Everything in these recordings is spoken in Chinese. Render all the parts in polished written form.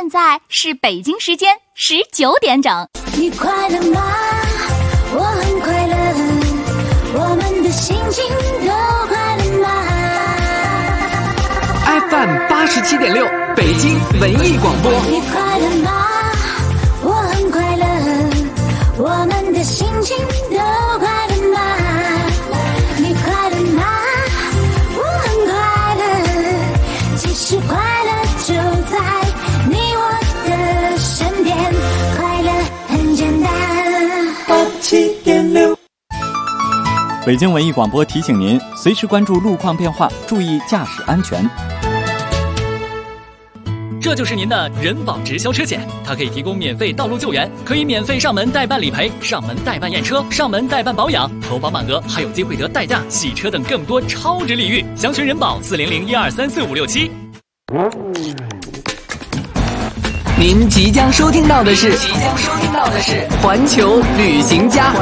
在是北京时间19点整。 你快乐吗？我很快乐，我们的心情都快乐吗？ FM 87.6北京文艺广播。 你快乐吗？我很快乐，我们的心情都快乐吗？你快乐吗？我很快乐，其实快乐就在你我的身边，快乐很简单。87.6 北京文艺广播提醒您，随时关注路况变化，注意驾驶安全。 这就是您的人保直销车险，它可以提供免费道路救援，可以免费上门代办理赔、上门代办验车、上门代办保养，投保满额还有机会得代驾、洗车等更多超值礼遇。详询人保400-1234567。 您即将收听到的是环球旅行家。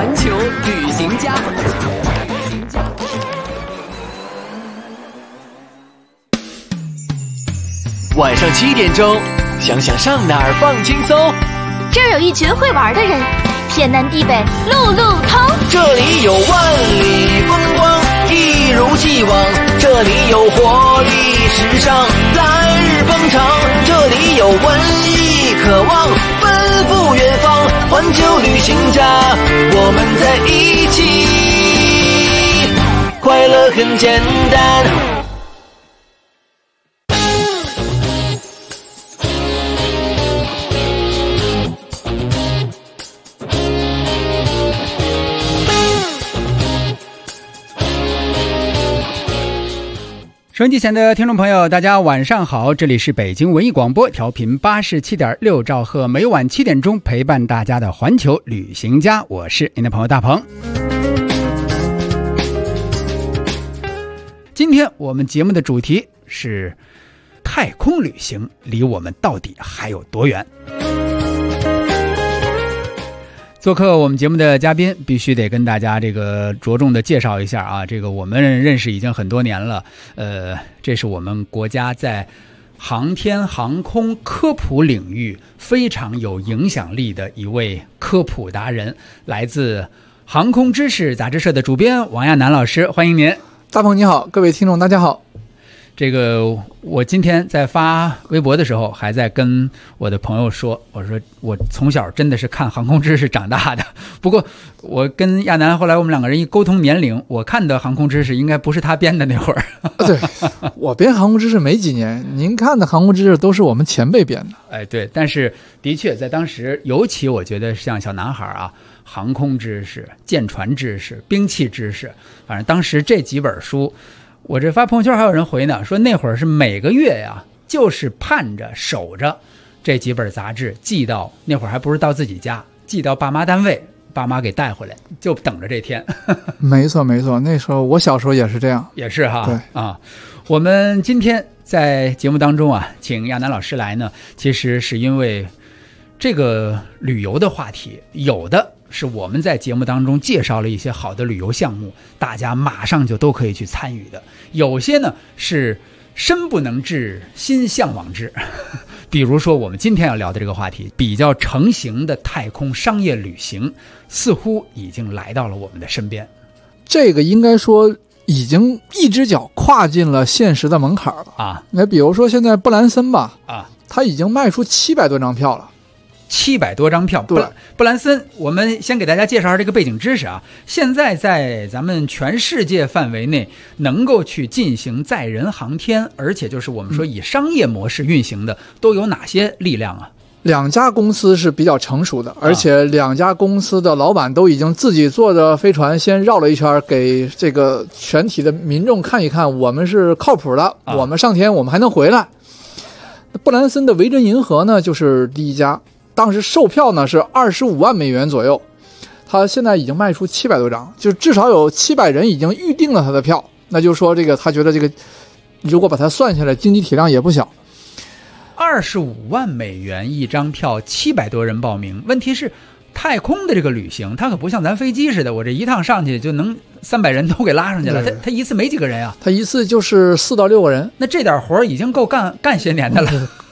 晚上7点钟，想想上哪儿放轻松。 这儿有一群会玩的人，天南地北路路通。 这里有万里风光，一如既往。这里有活力时尚，来日方长。这里有文艺渴望，奔赴远方。环球旅行家，我们在一起，快乐很简单。 收音机前的听众朋友，大家晚上好，这里是北京文艺广播，调频87.6兆赫，每晚7点钟陪伴大家的环球旅行家，我是您的朋友大鹏。今天我们节目的主题是太空旅行离我们到底还有多远？做客我们节目的嘉宾必须得跟大家这个着重的介绍一下啊，这个我们认识已经很多年了，这是我们国家在航天航空科普领域非常有影响力的一位科普达人，来自航空知识杂志社的主编王亚楠老师，欢迎您。 大鹏你好，各位听众大家好。 这个我今天在发微博的时候还在跟我的朋友说，我说我从小真的是看航空知识长大的，不过我跟亚楠后来我们两个人一沟通年龄，我看的航空知识应该不是他编的那会儿。 对，我编航空知识没几年，您看的航空知识都是我们前辈编的。 哎，对，但是的确在当时，尤其我觉得像小男孩啊，航空知识、舰船知识、兵器知识，反正当时这几本书，我这发朋友圈还有人回呢，说那会儿是每个月呀，就是盼着守着这几本杂志寄到，那会儿还不是到自己家，寄到爸妈单位，爸妈给带回来，就等着这天。 没错没错，那时候我小时候也是这样。 也是哈。 对啊，我们今天在节目当中啊，请亚楠老师来呢，其实是因为这个旅游的话题，有的是我们在节目当中介绍了一些好的旅游项目，大家马上就都可以去参与的，有些呢是身不能至，心向往之。比如说我们今天要聊的这个话题，比较成型的太空商业旅行似乎已经来到了我们的身边。 这个应该说已经一只脚跨进了现实的门槛了啊。 那比如说现在布兰森吧， 啊， 他已经卖出700多张票了。 700多张票。 对， 布兰森，我们先给大家介绍一下这个背景知识啊。现在在咱们全世界范围内能够去进行载人航天，而且就是我们说以商业模式运行的，都有哪些力量啊 ？2家公司是比较成熟的，而且2家公司的老板都已经自己坐着飞船先绕了一圈，给这个全体的民众看一看，我们是靠谱的，我们上天我们还能回来。布兰森的维珍银河呢就是第一家，当时售票呢是25万美元左右，他现在已经卖出700多张，就至少有700人已经预定了他的票，那就说这个他觉得这个如果把它算下来，经济体量也不小。 25万美元一张票，700多人报名。问题是太空的这个旅行，它可不像咱飞机似的，我这一趟上去就能300人都给拉上去了。他一次没几个人啊， 他一次就是4到6个人。 那这点活已经够干些年的了。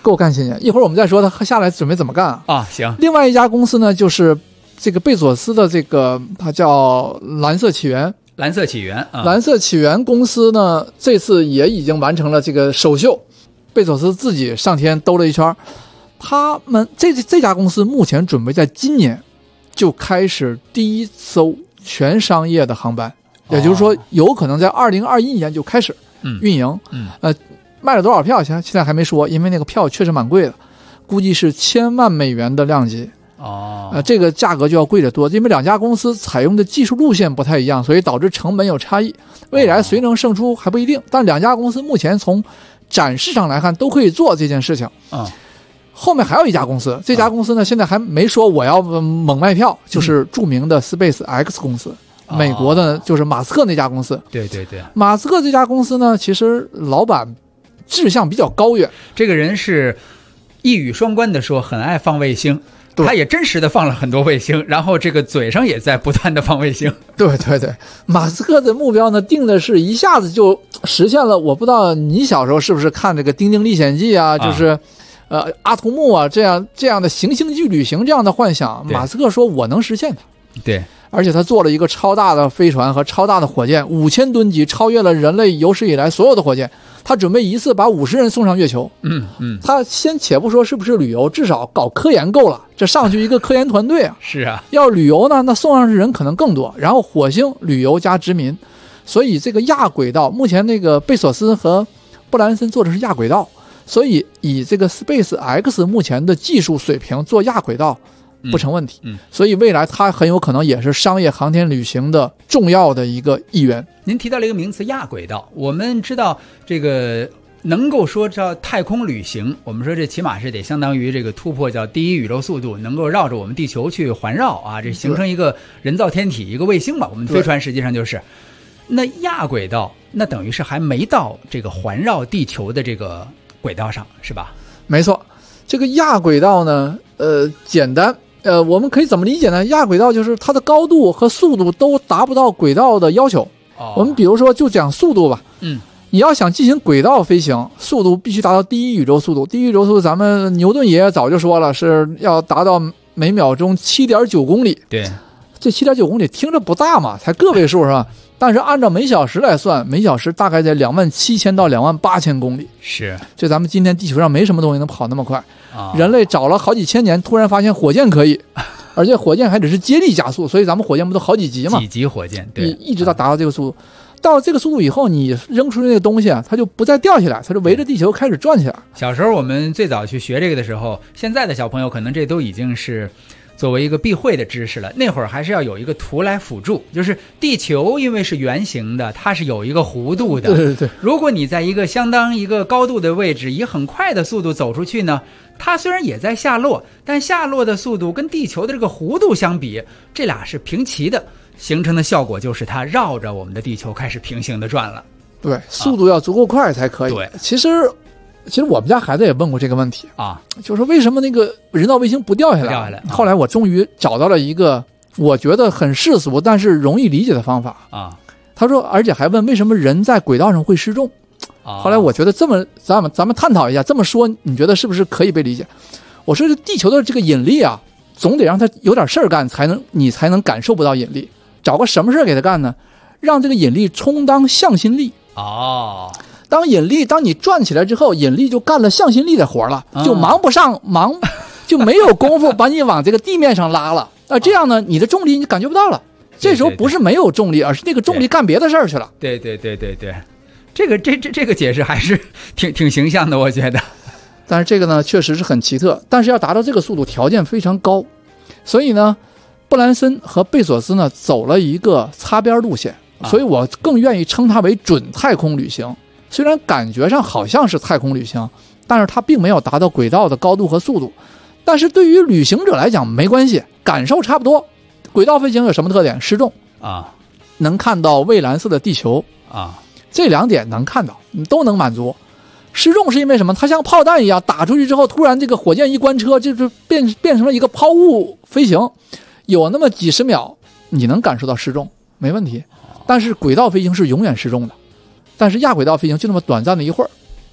够干些年。一会儿我们再说他下来准备怎么干啊。行。 另外一家公司呢，就是这个贝索斯的这个，它叫蓝色起源。 蓝色起源啊， 蓝色起源公司呢，这次也已经完成了这个首秀，贝索斯自己上天兜了一圈。他们这家公司目前准备在今年就开始第一艘全商业的航班，也就是说有可能在2021年就开始运营。卖了多少票现在还没说，因为那个票确实蛮贵的，估计是1000万美元的量级。这个价格就要贵得多，因为两家公司采用的技术路线不太一样，所以导致成本有差异。未来谁能胜出还不一定，但两家公司目前从展示上来看都可以做这件事情。后面还有一家公司，这家公司呢现在还没说我要猛卖票，就是著名的 SpaceX 公司，美国的就是马斯克那家公司。 对对对， 马斯克这家公司呢，其实老板志向比较高远， 这个人是一语双关的说很爱放卫星。他也真实的放了很多卫星，然后这个嘴上也在不断的放卫星。 对对对，马斯克的目标呢定的是一下子就实现了。我不知道你小时候是不是看这个《丁丁历险记》啊，就是阿童木啊这样的行星际旅行这样的幻想，马斯克说我能实现它。 对， 而且他做了一个超大的飞船和超大的火箭，5000吨级，超越了人类有史以来所有的火箭。他准备一次把50人送上月球。他先且不说是不是旅游，至少搞科研够了，这上去一个科研团队啊。 是啊， 要旅游呢，那送上去人可能更多。然后火星旅游加殖民，所以这个亚轨道，目前那个贝索斯和布兰森做的是亚轨道，所以以这个 SpaceX 目前的技术水平做亚轨道不成问题。所以未来它很有可能也是商业航天旅行的重要的一个一员。 您提到了一个名词亚轨道，我们知道这个能够说叫太空旅行，我们说这起码是得相当于这个突破叫第一宇宙速度，能够绕着我们地球去环绕啊，这形成一个人造天体，一个卫星嘛。我们飞船实际上就是那亚轨道，那等于是还没到这个环绕地球的这个轨道上，是吧？ 没错，这个亚轨道呢，简单。我们可以怎么理解呢？亚轨道就是它的高度和速度都达不到轨道的要求。我们比如说就讲速度吧。你要想进行轨道飞行，速度必须达到第一宇宙速度。第一宇宙速度，咱们牛顿爷爷早就说了，是要达到每秒钟7.9公里。 对， 这7.9公里听着不大嘛，才个位数是吧？但是按照每小时来算，每小时大概在27000到28000公里。 是， 就咱们今天地球上没什么东西能跑那么快。人类找了好几千年，突然发现火箭可以，而且火箭还只是接力加速，所以咱们火箭不都好几级嘛？ 几级火箭，对， 一直到达到这个速度。到了这个速度以后，你扔出去那个东西啊，它就不再掉下来，它就围着地球开始转起来。 小时候我们最早去学这个的时候，现在的小朋友可能这都已经是作为一个避讳的知识了。那会儿还是要有一个图来辅助，就是地球因为是圆形的，它是有一个弧度的。 对。 如果你在一个相当一个高度的位置，以很快的速度走出去呢，它虽然也在下落，但下落的速度跟地球的这个弧度相比，这俩是平齐的。形成的效果就是它绕着我们的地球开始平行的转了。 对，速度要足够快才可以。 对， 其实我们家孩子也问过这个问题啊， 就是为什么那个人造卫星不掉下来？后来我终于找到了一个我觉得很世俗但是容易理解的方法啊。 他说，而且还问为什么人在轨道上会失重。后来我觉得这么咱们探讨一下，这么说你觉得是不是可以被理解？我说地球的这个引力啊，总得让它有点事儿干，你才能感受不到引力。找个什么事给他干呢？让这个引力充当向心力。当你转起来之后，引力就干了向心力的活了，就就没有功夫把你往这个地面上拉了。这样呢，你的重力你感觉不到了。这时候不是没有重力，而是那个重力干别的事儿去了。 对，这个解释还是挺形象的，我觉得。 但是这个呢，确实是很奇特。但是要达到这个速度，条件非常高，所以呢。布兰森和贝索斯呢走了一个擦边路线，所以我更愿意称它为准太空旅行。虽然感觉上好像是太空旅行，但是它并没有达到轨道的高度和速度。但是对于旅行者来讲没关系，感受差不多。轨道飞行有什么特点？失重能看到蔚蓝色的地球这两点能看到，你都能满足。失重是因为什么？它像炮弹一样打出去之后，突然这个火箭一关车，就是变成了一个抛物飞行。有那么几十秒你能感受到失重没问题，但是轨道飞行是永远失重的，但是亚轨道飞行就那么短暂的一会儿。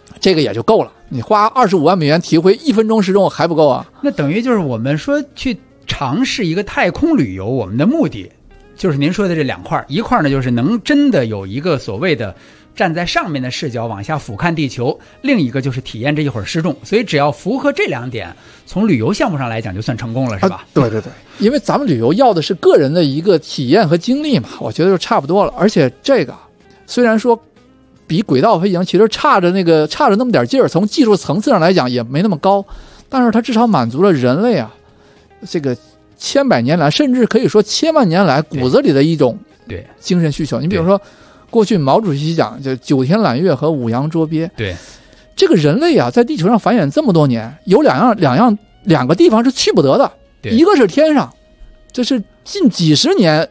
这个也就够了。你花25万美元体会1分钟失重还不够啊？ 那等于就是我们说去尝试一个太空旅游，我们的目的就是您说的这两块，一块呢就是能真的有一个所谓的站在上面的视角往下俯瞰地球，另一个就是体验这一会儿失重。所以只要符合这2点，从旅游项目上来讲就算成功了，是吧？ 对对对，因为咱们旅游要的是个人的一个体验和经历嘛，我觉得就差不多了。而且这个虽然说比轨道飞行其实差着那么点劲儿，从技术层次上来讲也没那么高，但是它至少满足了人类啊这个千百年来，甚至可以说千万年来骨子里的一种精神需求。你比如说过去毛主席讲就9天揽月和5洋捉鳖，对，这个人类啊在地球上繁衍这么多年，有两个地方是去不得的，一个是天上，这是近几十年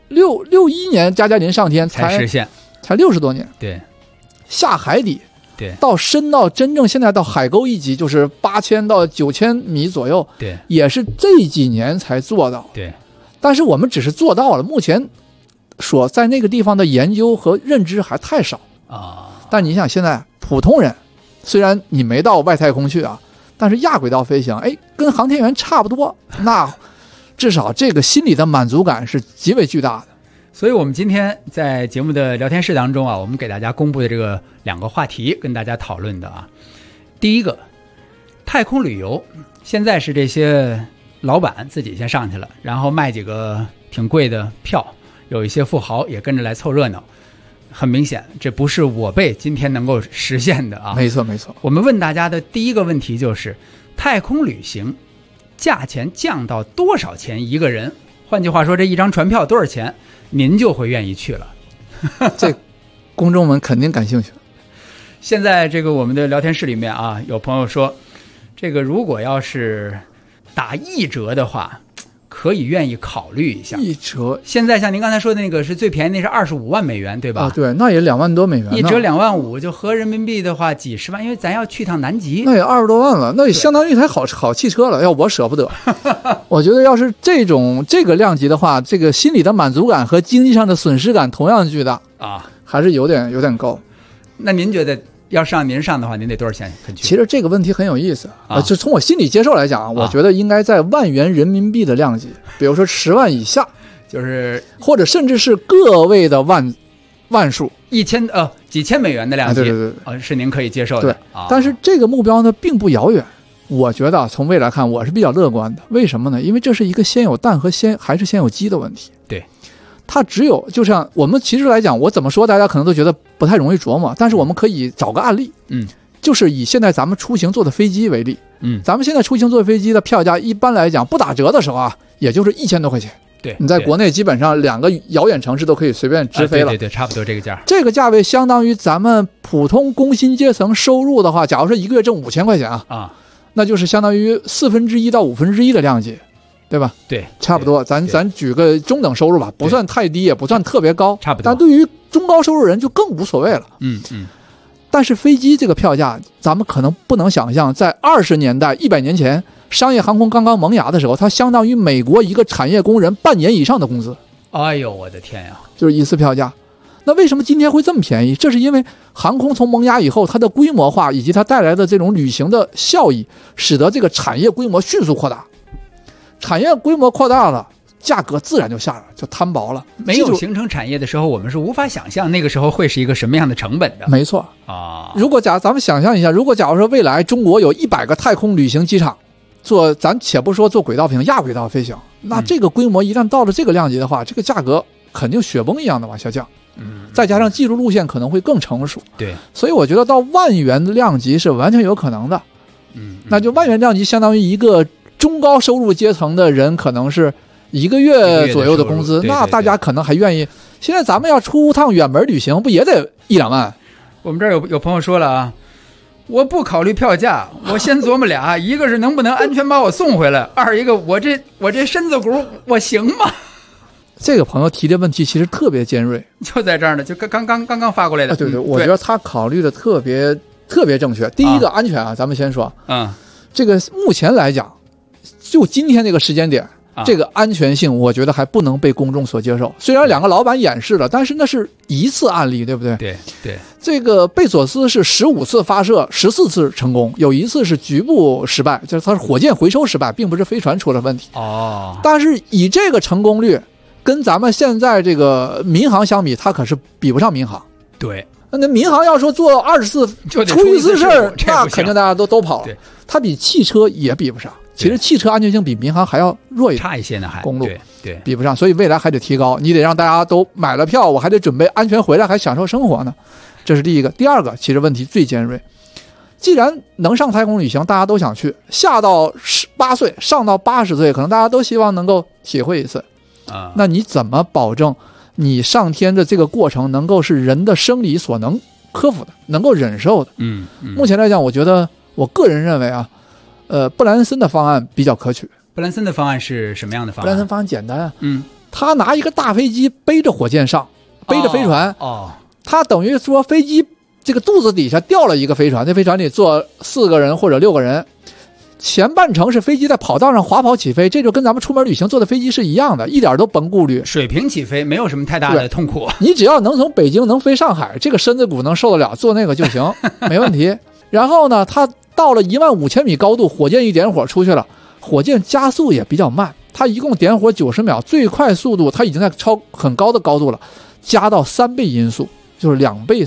61年加加林上天才实现，才60多年，对，下海底，对，到深到真正现在到海沟一级就是8000到9000米左右，对，也是这几年才做到，对，但是我们只是做到了，目前所在那个地方的研究和认知还太少啊。但你想现在普通人，虽然你没到外太空去啊，但是亚轨道飞行，哎，跟航天员差不多，那至少这个心理的满足感是极为巨大的。 所以我们今天在节目的聊天室当中啊，我们给大家公布的这个2个话题跟大家讨论的啊，第一个，太空旅游现在是这些老板自己先上去了，然后卖几个挺贵的票，有一些富豪也跟着来凑热闹。很明显这不是我辈今天能够实现的啊。 没错没错。 我们问大家的第一个问题就是太空旅行价钱降到多少钱一个人，换句话说这一张船票多少钱您就会愿意去了。 这公众们肯定感兴趣。 现在这个我们的聊天室里面啊，有朋友说这个如果要是打1折的话可以愿意考虑一下。 1折， 现在像您刚才说的那个是最便宜，那是25万美元，对吧？ 啊，对，那也2万多美元。 1折2万5，就合人民币的话几十万，因为咱要去趟南极， 那也20多万了，那也相当于一台好汽车了。要我舍不得，我觉得要是这个量级的话，这个心理的满足感和经济上的损失感同样巨大啊，还是有点高。 那您觉得？要上您上的话，您得多少钱肯去？ 其实这个问题很有意思啊，就从我心理接受来讲，我觉得应该在万元人民币的量级，比如说10万以下， 就是或者甚至是个位的万数 ，1000几千美元的量级， 对， 是您可以接受的。 对，但是这个目标呢并不遥远，我觉得从未来看我是比较乐观的。为什么呢？因为这是一个先有蛋和还是先有鸡的问题。对。它只有就像我们其实来讲，我怎么说大家可能都觉得不太容易琢磨，但是我们可以找个案例，就是以现在咱们出行坐的飞机为例，咱们现在出行坐飞机的票价一般来讲不打折的时候啊，也就是1000多块钱。对，你在国内基本上2个遥远城市都可以随便直飞了。 对，差不多这个价。 这个价位相当于咱们普通工薪阶层收入的话，假如说一个月挣5000块钱啊，那就是相当于1/4到1/5的量级。对吧？对，差不多。咱举个中等收入吧，不算太低，也不算特别高，差不多。但对于中高收入人就更无所谓了。但是飞机这个票价，咱们可能不能想象，在20年代、100年前，商业航空刚刚萌芽的时候，它相当于美国一个产业工人半年以上的工资。 哎呦，我的天呀！ 就是一次票价。那为什么今天会这么便宜？这是因为航空从萌芽以后，它的规模化以及它带来的这种旅行的效益，使得这个产业规模迅速扩大。产业规模扩大了，价格自然就下来，就摊薄了。 没有形成产业的时候，我们是无法想象那个时候会是一个什么样的成本的。 没错啊。如果咱们想象一下，如果假如说未来中国有100个太空旅行机场，咱且不说做轨道飞行、亚轨道飞行，那这个规模一旦到了这个量级的话，这个价格肯定雪崩一样的往下降。再加上技术路线可能会更成熟。对，所以我觉得到万元的量级是完全有可能的。那就万元量级相当于一个中高收入阶层的人可能是1个月左右的工资，那大家可能还愿意。现在咱们要出趟远门旅行，不也得1-2万？ 我们这儿有朋友说了啊，我不考虑票价，我先琢磨俩，一个是能不能安全把我送回来，二一个我这身子骨我行吗？ 这个朋友提的问题其实特别尖锐， 就在这儿呢，就刚刚发过来的。 对，我觉得他考虑的特别正确。第一个安全啊，咱们先说，这个目前来讲。就今天这个时间点， 这个安全性我觉得还不能被公众所接受。虽然两个老板演示了，但是那是一次案例，对不对？ 对对， 这个贝索斯是15次发射14次成功，有一次是局部失败，就是他是火箭回收失败，并不是飞船出了问题。但是以这个成功率跟咱们现在这个民航相比，他可是比不上民航。 对， 那民航要说做20次出一次事儿，那肯定大家都跑了。它比汽车也比不上。其实汽车安全性比民航还要弱一点， 差一些呢，还公路对比不上，所以未来还得提高。你得让大家都买了票，我还得准备安全回来，还享受生活呢。这是第一个。第二个，其实问题最尖锐。既然能上太空旅行，大家都想去，下到18岁，上到80岁，可能大家都希望能够体会一次。那你怎么保证你上天的这个过程能够是人的生理所能克服的，能够忍受的？目前来讲，我觉得我个人认为啊。布兰森的方案比较可取。 布兰森的方案是什么样的方案？ 布兰森方案简单啊，他拿一个大飞机背着火箭上，背着飞船，他等于说飞机这个肚子底下掉了一个飞船，这飞船里坐4个人或者6个人，前半程是飞机在跑道上滑跑起飞，这就跟咱们出门旅行坐的飞机是一样的，一点都甭顾虑， 水平起飞，没有什么太大的痛苦。 你只要能从北京能飞上海，这个身子骨能受得了，做那个就行，没问题。然后呢，他到了15000米高度，火箭一点火出去了，火箭加速也比较慢，它一共点火90秒，最快速度它已经在超很高的高度了，加到3倍音速，就是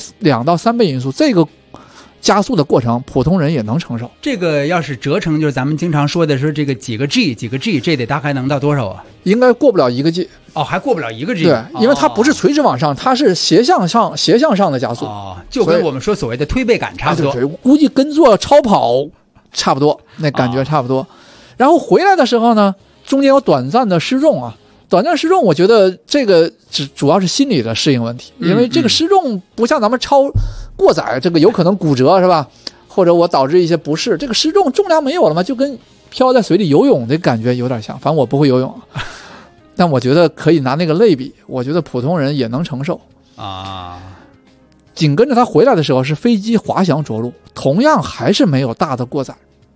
2到3倍音速，这个加速的过程普通人也能承受。 这个要是折成就是咱们经常说的是这个几个 G， 这得大概能到多少啊？ 应该过不了1个 G。 还过不了1个 G。 对，因为它不是垂直往上，它是斜向上的加速。 就跟我们说所谓的推背感差不多。 对，估计跟做超跑差不多，那感觉差不多。然后回来的时候呢，中间有短暂的失重啊。短暂失重，我觉得这个主要是心理的适应问题，因为这个失重不像咱们过载，这个有可能骨折是吧？或者我导致一些不适，这个失重重量没有了嘛，就跟漂在水里游泳的感觉有点像。反正我不会游泳，但我觉得可以拿那个类比，我觉得普通人也能承受啊。紧跟着他回来的时候是飞机滑翔着陆，同样还是没有大的过载。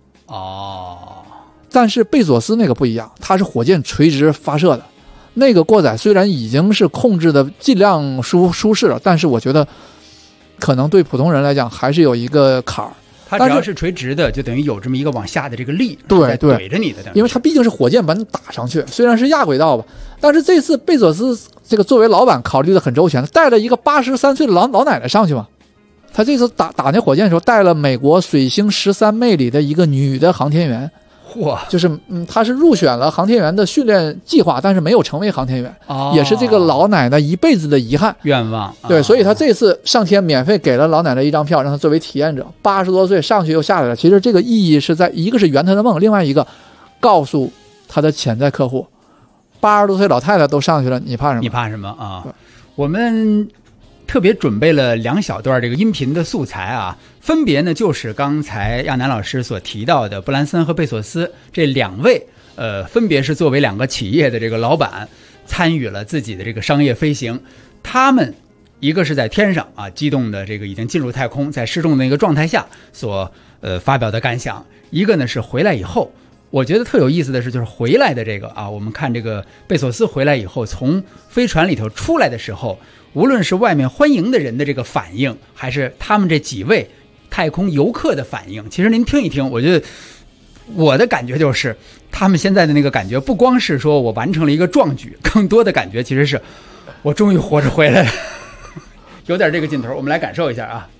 但是贝佐斯那个不一样，它是火箭垂直发射的。那个过载虽然已经是控制的尽量舒适了，但是我觉得可能对普通人来讲还是有一个坎儿。 它只要是垂直的，就等于有这么一个往下的这个力， 对， 怼着你的。 因为它毕竟是火箭把你打上去，虽然是亚轨道吧，但是这次贝佐斯这个作为老板考虑的很周全，带了一个83岁的老奶奶上去嘛。他这次打那火箭的时候，带了美国水星13妹里的一个女的航天员。就是他是入选了航天员的训练计划，但是没有成为航天员，也是这个老奶奶一辈子的遗憾愿望。 对，所以他这次上天免费给了老奶奶一张票，让她作为体验者。80多岁上去又下来了，其实这个意义是在一个是圆他的梦，另外一个告诉他的潜在客户，80多岁老太太都上去了，你怕什么？ 你怕什么啊？我们特别准备了2小段这个音频的素材啊，分别呢就是刚才亚楠老师所提到的布兰森和贝索斯这2位，分别是作为2个企业的这个老板，参与了自己的这个商业飞行。他们一个是在天上啊，机动的这个已经进入太空，在失重的那个状态下所发表的感想；一个呢是回来以后。我觉得特有意思的是，就是回来的这个啊，我们看这个贝索斯回来以后，从飞船里头出来的时候，无论是外面欢迎的人的这个反应，还是他们这几位太空游客的反应，其实您听一听，我觉得我的感觉就是他们现在的那个感觉，不光是说我完成了一个壮举，更多的感觉其实是我终于活着回来了，有点这个劲头。我们来感受一下啊。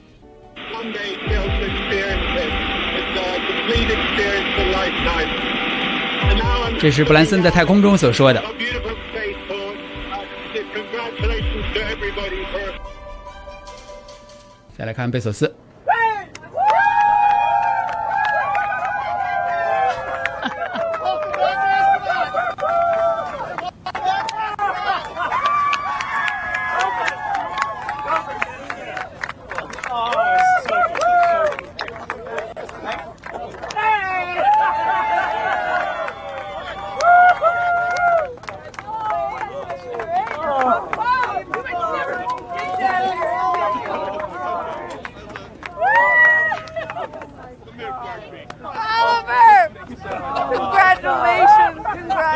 这是布兰森在太空中所说的。再来看贝索斯。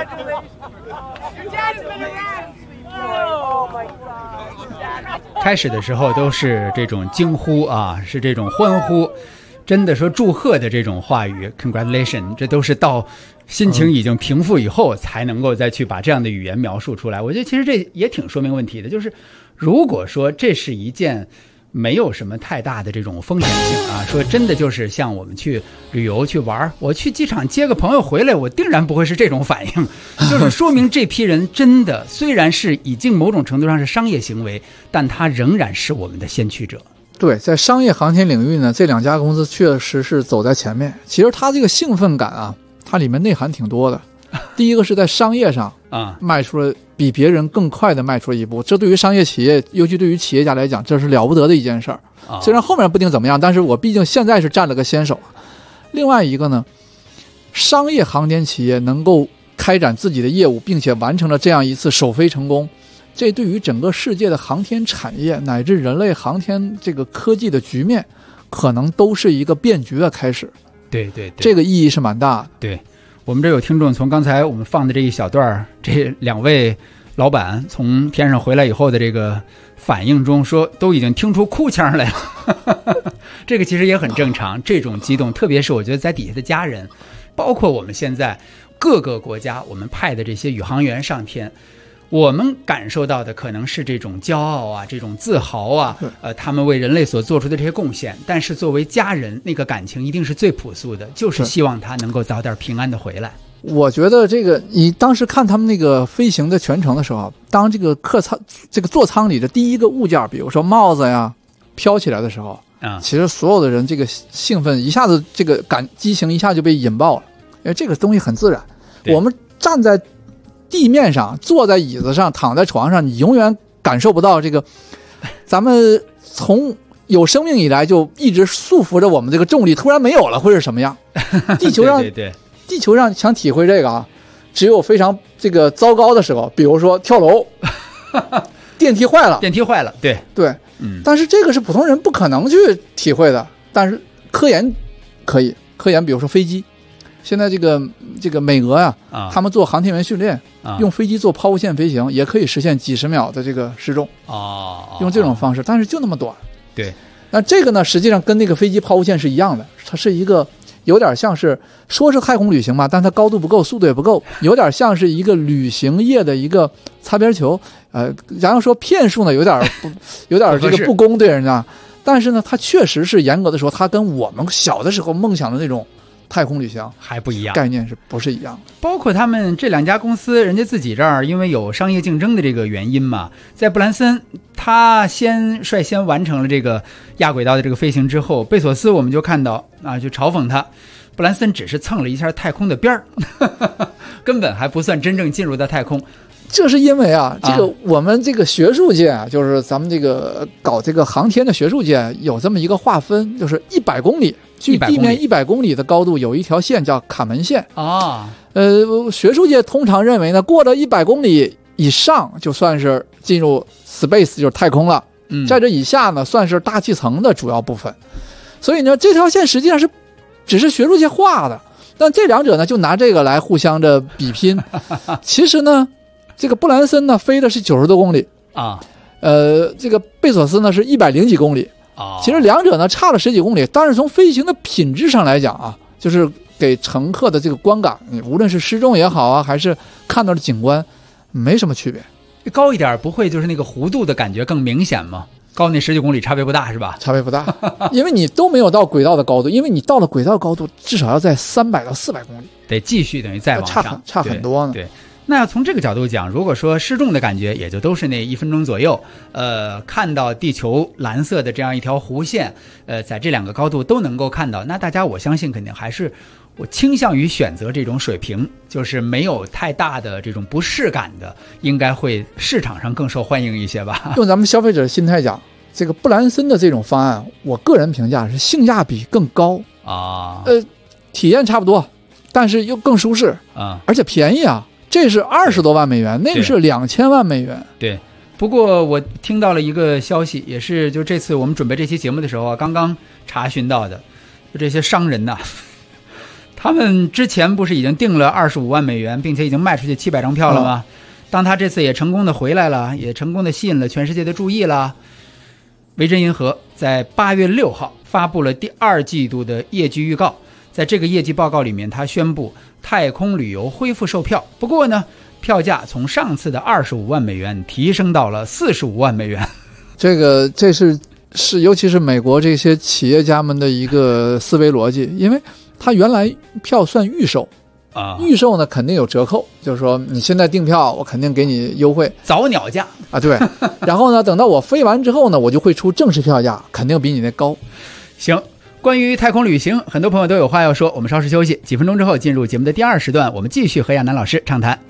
开始的时候都是这种惊呼啊，是这种欢呼，真的说祝贺的这种话语 ，congratulation， 这都是到心情已经平复以后才能够再去把这样的语言描述出来。我觉得其实这也挺说明问题的，就是如果说这是一件没有什么太大的这种风险性啊，说真的就是像我们去旅游去玩，我去机场接个朋友回来，我定然不会是这种反应，就是说明这批人真的虽然是已经某种程度上是商业行为，但他仍然是我们的先驱者。 对，在商业航天领域呢，这两家公司确实是走在前面。其实它这个兴奋感啊，它里面内涵挺多的。第一个是在商业上迈出了比别人更快的迈出了一步，这对于商业企业，尤其对于企业家来讲，这是了不得的一件事儿。虽然后面不定怎么样，但是我毕竟现在是占了个先手。另外一个呢，商业航天企业能够开展自己的业务，并且完成了这样一次首飞成功，这对于整个世界的航天产业乃至人类航天这个科技的局面，可能都是一个变局的开始。 对， 这个意义是蛮大的。 对，我们这有听众从刚才我们放的这一小段，这两位老板从天上回来以后的这个反应中说，都已经听出哭腔来了。这个其实也很正常，这种激动，特别是我觉得在底下的家人，包括我们现在各个国家我们派的这些宇航员上天，我们感受到的可能是这种骄傲啊，这种自豪啊，他们为人类所做出的这些贡献。但是作为家人，那个感情一定是最朴素的，就是希望他能够早点平安的回来。 我觉得这个，你当时看他们那个飞行的全程的时候，当这个座舱里的第一个物件，比如说帽子呀，飘起来的时候，其实所有的人这个兴奋一下子，这个激情一下就被引爆了，因为这个东西很自然。我们站在地面上，坐在椅子上，躺在床上，你永远感受不到这个。咱们从有生命以来就一直束缚着我们这个重力，突然没有了会是什么样？地球上， 对， 地球上想体会这个啊，只有非常这个糟糕的时候，比如说跳楼，电梯坏了， 对， 但是这个是普通人不可能去体会的，但是科研可以，比如说飞机。现在这个美俄呀，他们做航天员训练，用飞机做抛物线飞行，也可以实现几十秒的这个失重用这种方式，但是就那么短。 对， 那这个呢，实际上跟那个飞机抛物线是一样的，它是一个有点像是说是太空旅行吧，但它高度不够，速度也不够，有点像是一个旅行业的一个擦边球。然后说骗术呢，有点这个不公对人家，但是呢，它确实是严格的说，它跟我们小的时候梦想的那种太空旅行还不一样， 概念是不是一样的？ 包括他们这两家公司，人家自己这儿因为有商业竞争的这个原因嘛，在布兰森他率先完成了这个亚轨道的这个飞行之后，贝索斯我们就看到啊，就嘲讽他，布兰森只是蹭了一下太空的边儿，根本还不算真正进入到太空。 这是因为这个我们这个学术界就是咱们这个搞这个航天的学术界有这么一个划分，就是100公里，距地面100公里的高度有一条线叫卡门线学术界通常认为呢，过了100公里以上就算是进入 space， 就是太空了。在这以下呢，算是大气层的主要部分。所以呢，这条线实际上只是学术界画的，但这两者呢就拿这个来互相的比拼。其实呢，这个布兰森呢飞的是90多公里这个贝索斯呢是100几公里其实两者呢差了10几公里，但是从飞行的品质上来讲就是给乘客的这个观感，无论是失重也好还是看到的景观，没什么区别。 高一点不会就是那个弧度的感觉更明显吗？高那10几公里差别不大是吧？ 差别不大，因为你都没有到轨道的高度，因为你到了轨道高度至少要在300到400公里， 得继续等于再往上， 差很多呢。 对。那要从这个角度讲，如果说失重的感觉也就都是那1分钟左右，看到地球蓝色的这样一条弧线，在这两个高度都能够看到，那大家我相信肯定还是我倾向于选择这种水平，就是没有太大的这种不适感的，应该会市场上更受欢迎一些吧。 用咱们消费者的心态讲，这个布兰森的这种方案，我个人评价是性价比更高体验差不多，但是又更舒适而且便宜这是20多万美元，那个是2000万美元。 对，不过我听到了一个消息，也是就这次我们准备这期节目的时候刚刚查询到的，就这些商人他们之前不是已经订了25万美元，并且已经卖出去700张票了吗？当他这次也成功的回来了，也成功的吸引了全世界的注意了。维珍银河在8月6号发布了第2季度的业绩预告，在这个业绩报告里面，他宣布太空旅游恢复售票，不过呢，票价从上次的25万美元提升到了45万美元。 这是尤其是美国这些企业家们的一个思维逻辑，因为他原来票算预售啊， 预售呢肯定有折扣，就是说你现在订票，我肯定给你优惠， 早鸟价啊，对。然后呢，等到我飞完之后呢，我就会出正式票价，肯定比你那高。 行，关于太空旅行，很多朋友都有话要说，我们稍事休息，几分钟之后进入节目的第2时段，我们继续和亚楠老师畅谈。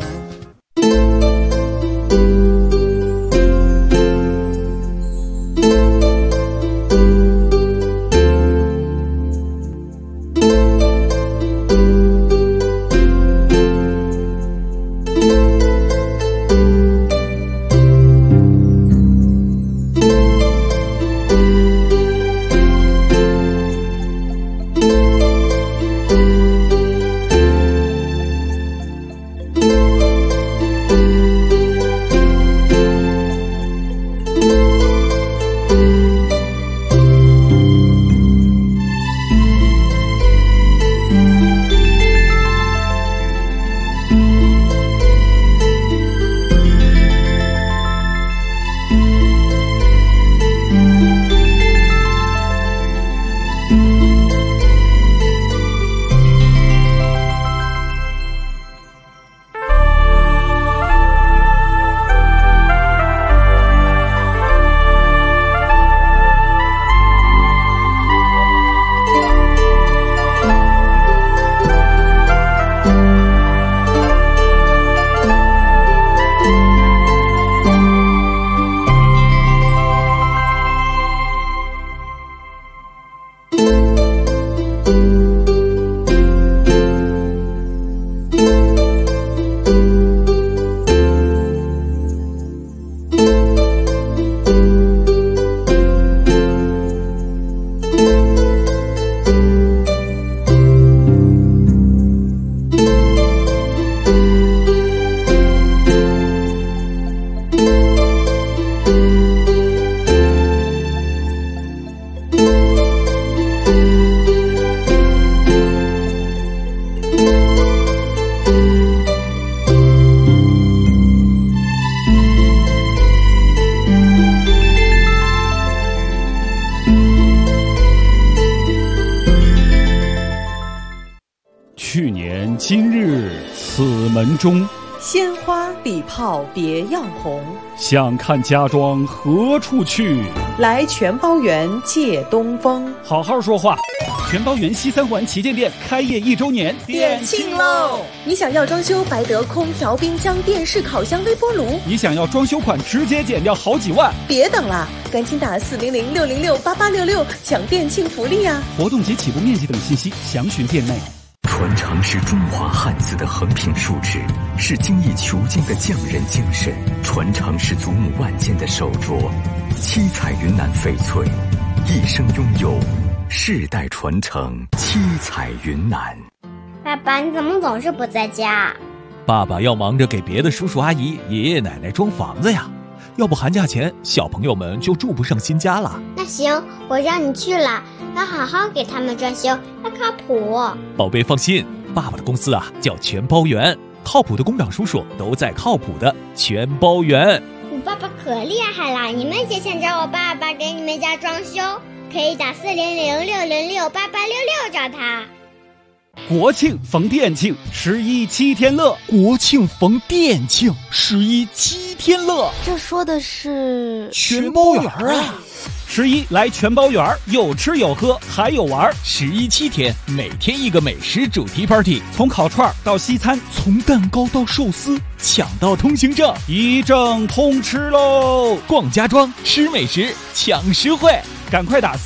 去年今日此门中， 鲜花比炮别样红。 想看家装何处去？ 来全包园借东风。 好好说话。全包园西3环旗舰店开业1周年， 店庆喽！你想要装修白得空调、冰箱、电视、烤箱、微波炉？ 你想要装修款直接减掉好几万？ 别等了，赶紧打400-606-8866抢店庆福利啊！ 活动及起步面积等信息详询店内。 传承是中华汉字的横平竖直，是精益求精的匠人精神；传承是祖母万间的手镯，七彩云南翡翠，一生拥有，世代传承，七彩云南。 爸爸，你怎么总是不在家？ 爸爸要忙着给别的叔叔阿姨、爷爷奶奶装房子呀，要不寒假前小朋友们就住不上新家了。 那行，我让你去了，要好好给他们装修，要靠谱。 宝贝放心，爸爸的公司啊叫全包园，靠谱的工长叔叔都在靠谱的全包园。 你爸爸可厉害了，你们也想找我爸爸给你们家装修，可以打400-606-8866找他。 国庆逢店庆，117天乐。 国庆逢店庆，11 7天乐。 这说的是全包园啊 ！11来全包园，有吃有喝还有玩。 11 7天，每天一个美食主题 party， 从烤串到西餐， 从蛋糕到寿司，抢到通行证， 一证通吃喽！ 逛家装，吃美食，抢实惠， 赶快打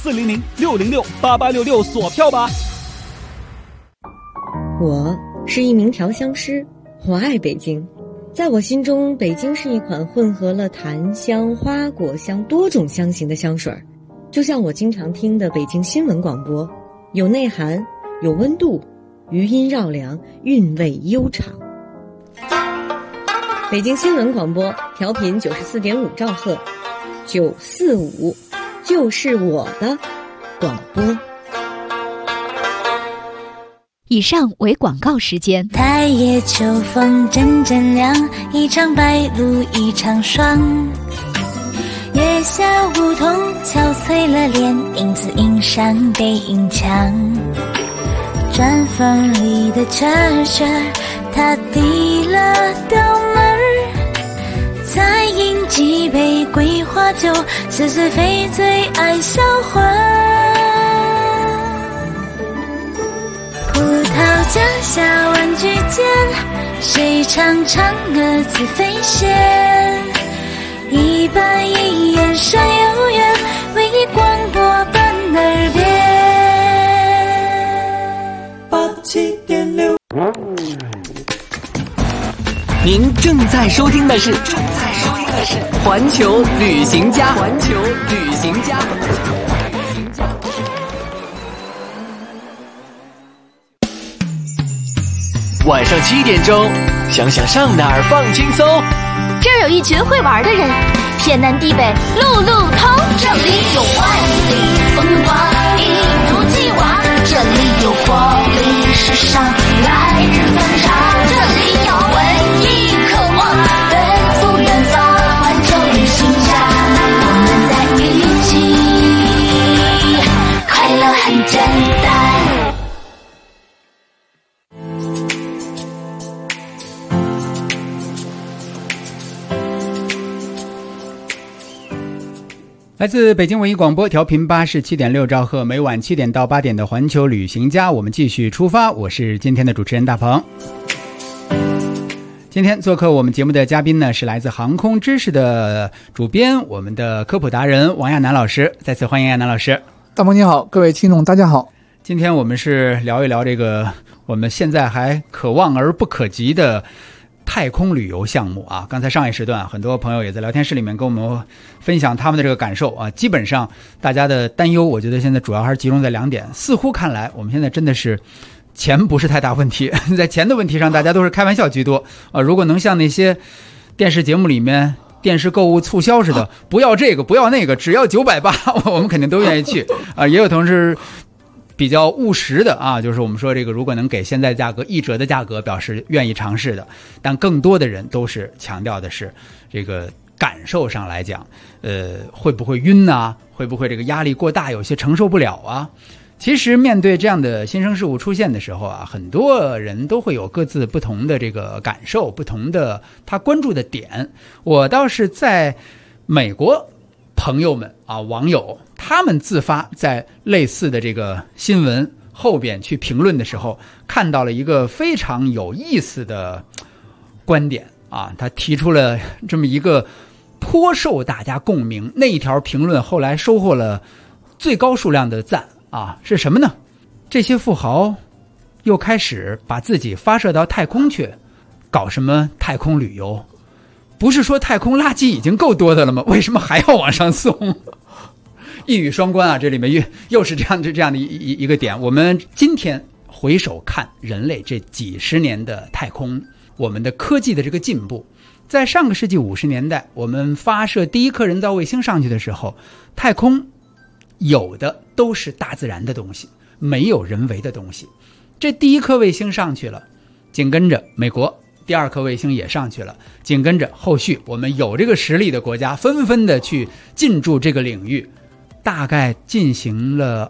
400-606-8866锁票吧！ 我是一名调香师，我爱北京。在我心中，北京是一款混合了檀香、花果香多种香型的香水，就像我经常听的北京新闻广播，有内涵，有温度， 余音绕梁，韵味悠长。北京新闻广播调频94.5兆赫，945就是我的广播。 以上为广告时间。 太夜秋风阵阵凉，一场白露一场霜。月下梧桐憔悴了脸，影子映上背影墙。砖缝里的车儿，他递了刀门儿，再饮几杯桂花酒，似是非醉爱销魂。葡萄架下玩具间，谁唱嫦娥自飞仙？一板一眼山有缘，为你广播伴耳边。87.6， 您正在收听的是环球旅行家。晚上7点钟，想想上哪儿放轻松。 这儿有一群会玩的人，天南地北路路通。这里有万里风华，一如既往。这里有活力时尚，来日方长。这里有文艺渴望，奔赴远方。环球旅行家，我们在一起，快乐很简单。 来自北京文艺广播调频87.6兆赫，每晚7点到8点的环球旅行家，我们继续出发。我是今天的主持人大鹏。今天做客我们节目的嘉宾呢，是来自航空知识的主编，我们的科普达人王亚楠老师。再次欢迎亚楠老师。 大鹏你好，各位听众大家好。 今天我们是聊一聊这个我们现在还可望而不可及的太空旅游项目啊。刚才上一时段很多朋友也在聊天室里面跟我们分享他们的这个感受啊。基本上大家的担忧，我觉得现在主要还是集中在2点。似乎看来我们现在真的是钱不是太大问题，在钱的问题上大家都是开玩笑居多啊。如果能像那些电视节目里面电视购物促销似的，不要这个不要那个，只要980，我们肯定都愿意去啊。也有同事比较务实的啊，就是我们说这个如果能给现在价格1折的价格，表示愿意尝试的。但更多的人都是强调的是这个感受上来讲，会不会晕啊？会不会这个压力过大，有些承受不了啊？其实面对这样的新生事物出现的时候啊，很多人都会有各自不同的这个感受，不同的他关注的点。我倒是在美国朋友们啊，网友他们自发在类似的这个新闻后边去评论的时候，看到了一个非常有意思的观点啊，他提出了这么一个颇受大家共鸣，那一条评论后来收获了最高数量的赞啊，是什么呢？这些富豪又开始把自己发射到太空去，搞什么太空旅游？不是说太空垃圾已经够多的了吗？为什么还要往上送？一语双关啊，这里面又是这样的一个点。我们今天回首看人类这几十年的太空，我们的科技的这个进步，在上个世纪50年代，我们发射第一颗人造卫星上去的时候，太空有的都是大自然的东西，没有人为的东西。这第一颗卫星上去了，紧跟着美国第2颗卫星也上去了，紧跟着后续我们有这个实力的国家纷纷的去进驻这个领域。大概进行了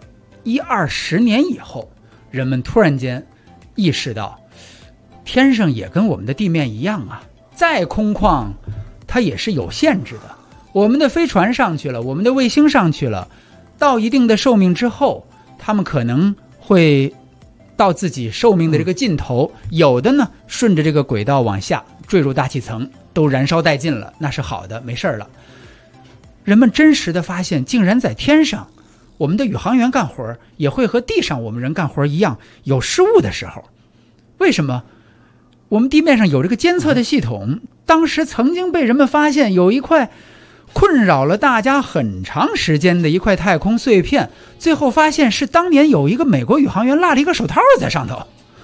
10-20年以后，人们突然间意识到，天上也跟我们的地面一样啊，再空旷它也是有限制的。我们的飞船上去了，我们的卫星上去了，到一定的寿命之后，他们可能会到自己寿命的这个尽头，有的呢顺着这个轨道往下坠入大气层，都燃烧殆尽了，那是好的，没事了。人们真实的发现，竟然在天上，我们的宇航员干活也会和地上我们人干活一样有失误的时候。为什么？我们地面上有这个监测的系统，当时曾经被人们发现有一块困扰了大家很长时间的一块太空碎片，最后发现是当年有一个美国宇航员落了一个手套在上头。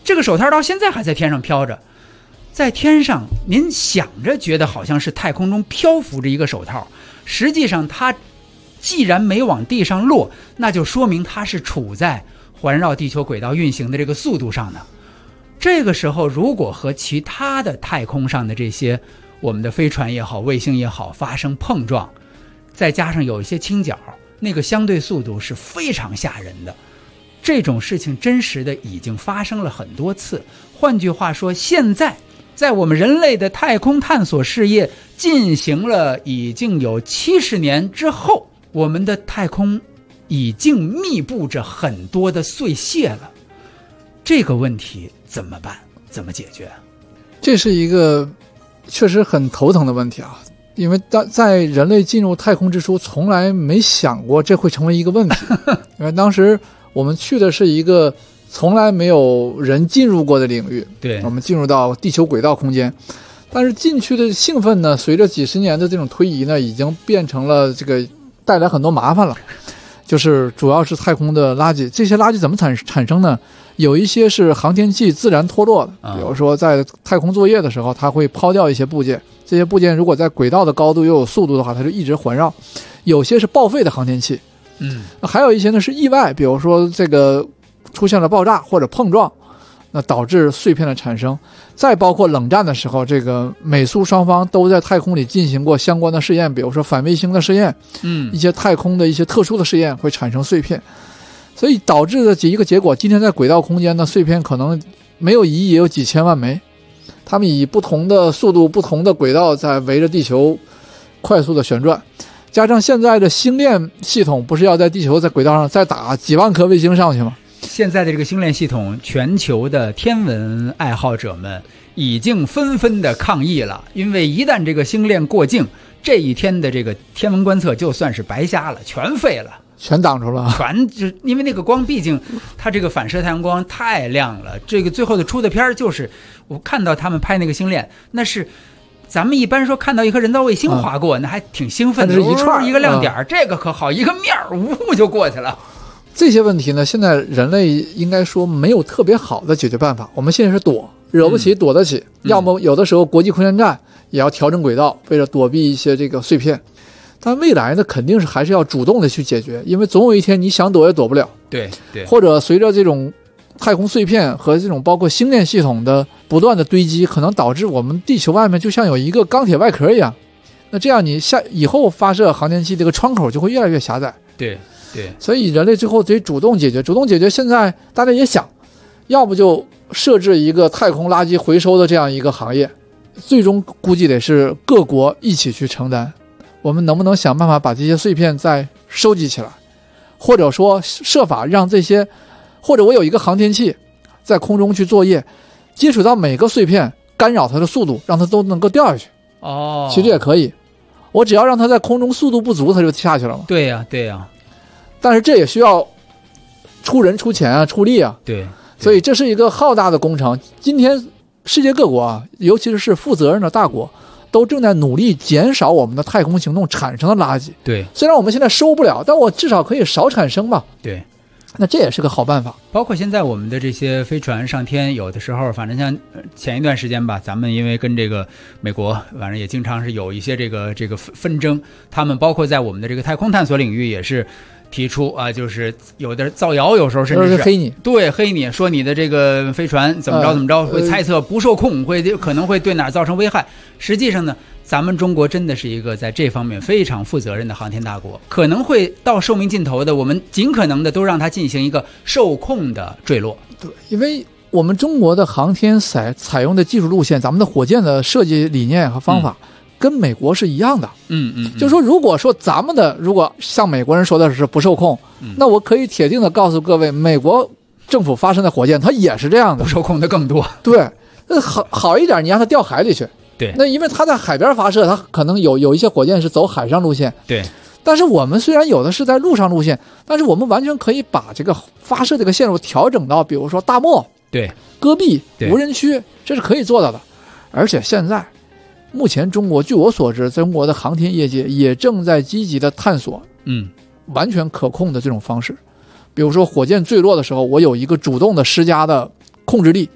这个手套到现在还在天上飘着，在天上您想着觉得好像是太空中漂浮着一个手套，实际上它既然没往地上落，那就说明它是处在环绕地球轨道运行的这个速度上的。这个时候如果和其他的太空上的这些我们的飞船也好卫星也好发生碰撞，再加上有一些倾角，那个相对速度是非常吓人的。这种事情真实的已经发生了很多次。换句话说，现在在我们人类的太空探索事业进行了已经有70年之后，我们的太空已经密布着很多的碎屑了。这个问题怎么办？怎么解决？ 这是一个确实很头疼的问题啊，因为在人类进入太空之初，从来没想过这会成为一个问题。因为当时我们去的是一个从来没有人进入过的领域， 对， 我们进入到地球轨道空间，但是进去的兴奋呢，随着几十年的这种推移呢，已经变成了这个带来很多麻烦了。就是主要是太空的垃圾，这些垃圾怎么产生呢？有一些是航天器自然脱落的，比如说在太空作业的时候，它会抛掉一些部件，这些部件如果在轨道的高度又有速度的话，它就一直环绕。有些是报废的航天器，还有一些呢是意外，比如说这个出现了爆炸或者碰撞，那导致碎片的产生。再包括冷战的时候，这个美苏双方都在太空里进行过相关的试验，比如说反卫星的试验，一些太空的一些特殊的试验会产生碎片，所以导致的一个结果，今天在轨道空间的碎片可能没有1亿也有几千万枚，它们以不同的速度、不同的轨道在围着地球快速的旋转，加上现在的星链系统不是要在地球在轨道上再打几万颗卫星上去吗？ 现在的这个星链系统，全球的天文爱好者们已经纷纷的抗议了，因为一旦这个星链过境，这一天的这个天文观测就算是白瞎了，全废了， 全挡住了， 全就因为那个光，毕竟它这个反射太阳光太亮了。这个最后的出的片就是我看到他们拍那个星链，那是咱们一般说看到一颗人造卫星划过，那还挺兴奋的， 一串一个亮点，这个可好，一个面呜就过去了。 这些问题呢，现在人类应该说没有特别好的解决办法。我们现在是躲，惹不起躲得起，要么有的时候国际空间站也要调整轨道，为了躲避一些这个碎片。但未来呢，肯定是还是要主动的去解决，因为总有一天你想躲也躲不了。 对对， 或者随着这种太空碎片和这种包括星链系统的不断的堆积，可能导致我们地球外面就像有一个钢铁外壳一样。那这样你以后发射航天器这个窗口就会越来越狭窄。 对。对， 所以人类最后得主动解决。主动解决，现在大家也想，要不就设置一个太空垃圾回收的这样一个行业，最终估计得是各国一起去承担。我们能不能想办法把这些碎片再收集起来，或者说设法让这些，或者我有一个航天器在空中去作业，接触到每个碎片，干扰它的速度，让它都能够掉下去。其实也可以，我只要让它在空中速度不足，它就下去了嘛。 对呀，对呀。 但是这也需要出人出钱啊，出力啊。 对， 所以这是一个浩大的工程。今天世界各国啊，尤其是负责任的大国，都正在努力减少我们的太空行动产生的垃圾。 对， 虽然我们现在收不了，但我至少可以少产生吧。 对， 那这也是个好办法。 包括现在我们的这些飞船上天，有的时候反正像前一段时间吧，咱们因为跟这个美国反正也经常是有一些这个纷争，他们包括在我们的这个太空探索领域也是提出啊，就是有的造谣，有时候甚至是黑你， 对，黑你，说你的这个飞船怎么着，会猜测不受控，可能会对哪儿造成危害。实际上呢，咱们中国真的是一个在这方面非常负责任的航天大国，可能会到寿命尽头的，我们尽可能的都让它进行一个受控的坠落。 对，因为我们中国的航天采用的技术路线，咱们的火箭的设计理念和方法，跟美国是一样的。就是说，如果说咱们的如果像美国人说的是不受控，那我可以铁定的告诉各位，美国政府发射的火箭它也是这样的， 不受控的更多。 对，那好一点，你让它掉海里去。 对， 那因为它在海边发射，它可能有一些火箭是走海上路线。 对， 但是我们虽然有的是在陆上路线，但是我们完全可以把这个发射这个线路调整到，比如说大漠、 对， 戈壁、无人区，这是可以做到的。而且现在目前中国，据我所知，中国的航天业界也正在积极的探索，完全可控的这种方式。比如说火箭坠落的时候，我有一个主动的施加的控制力，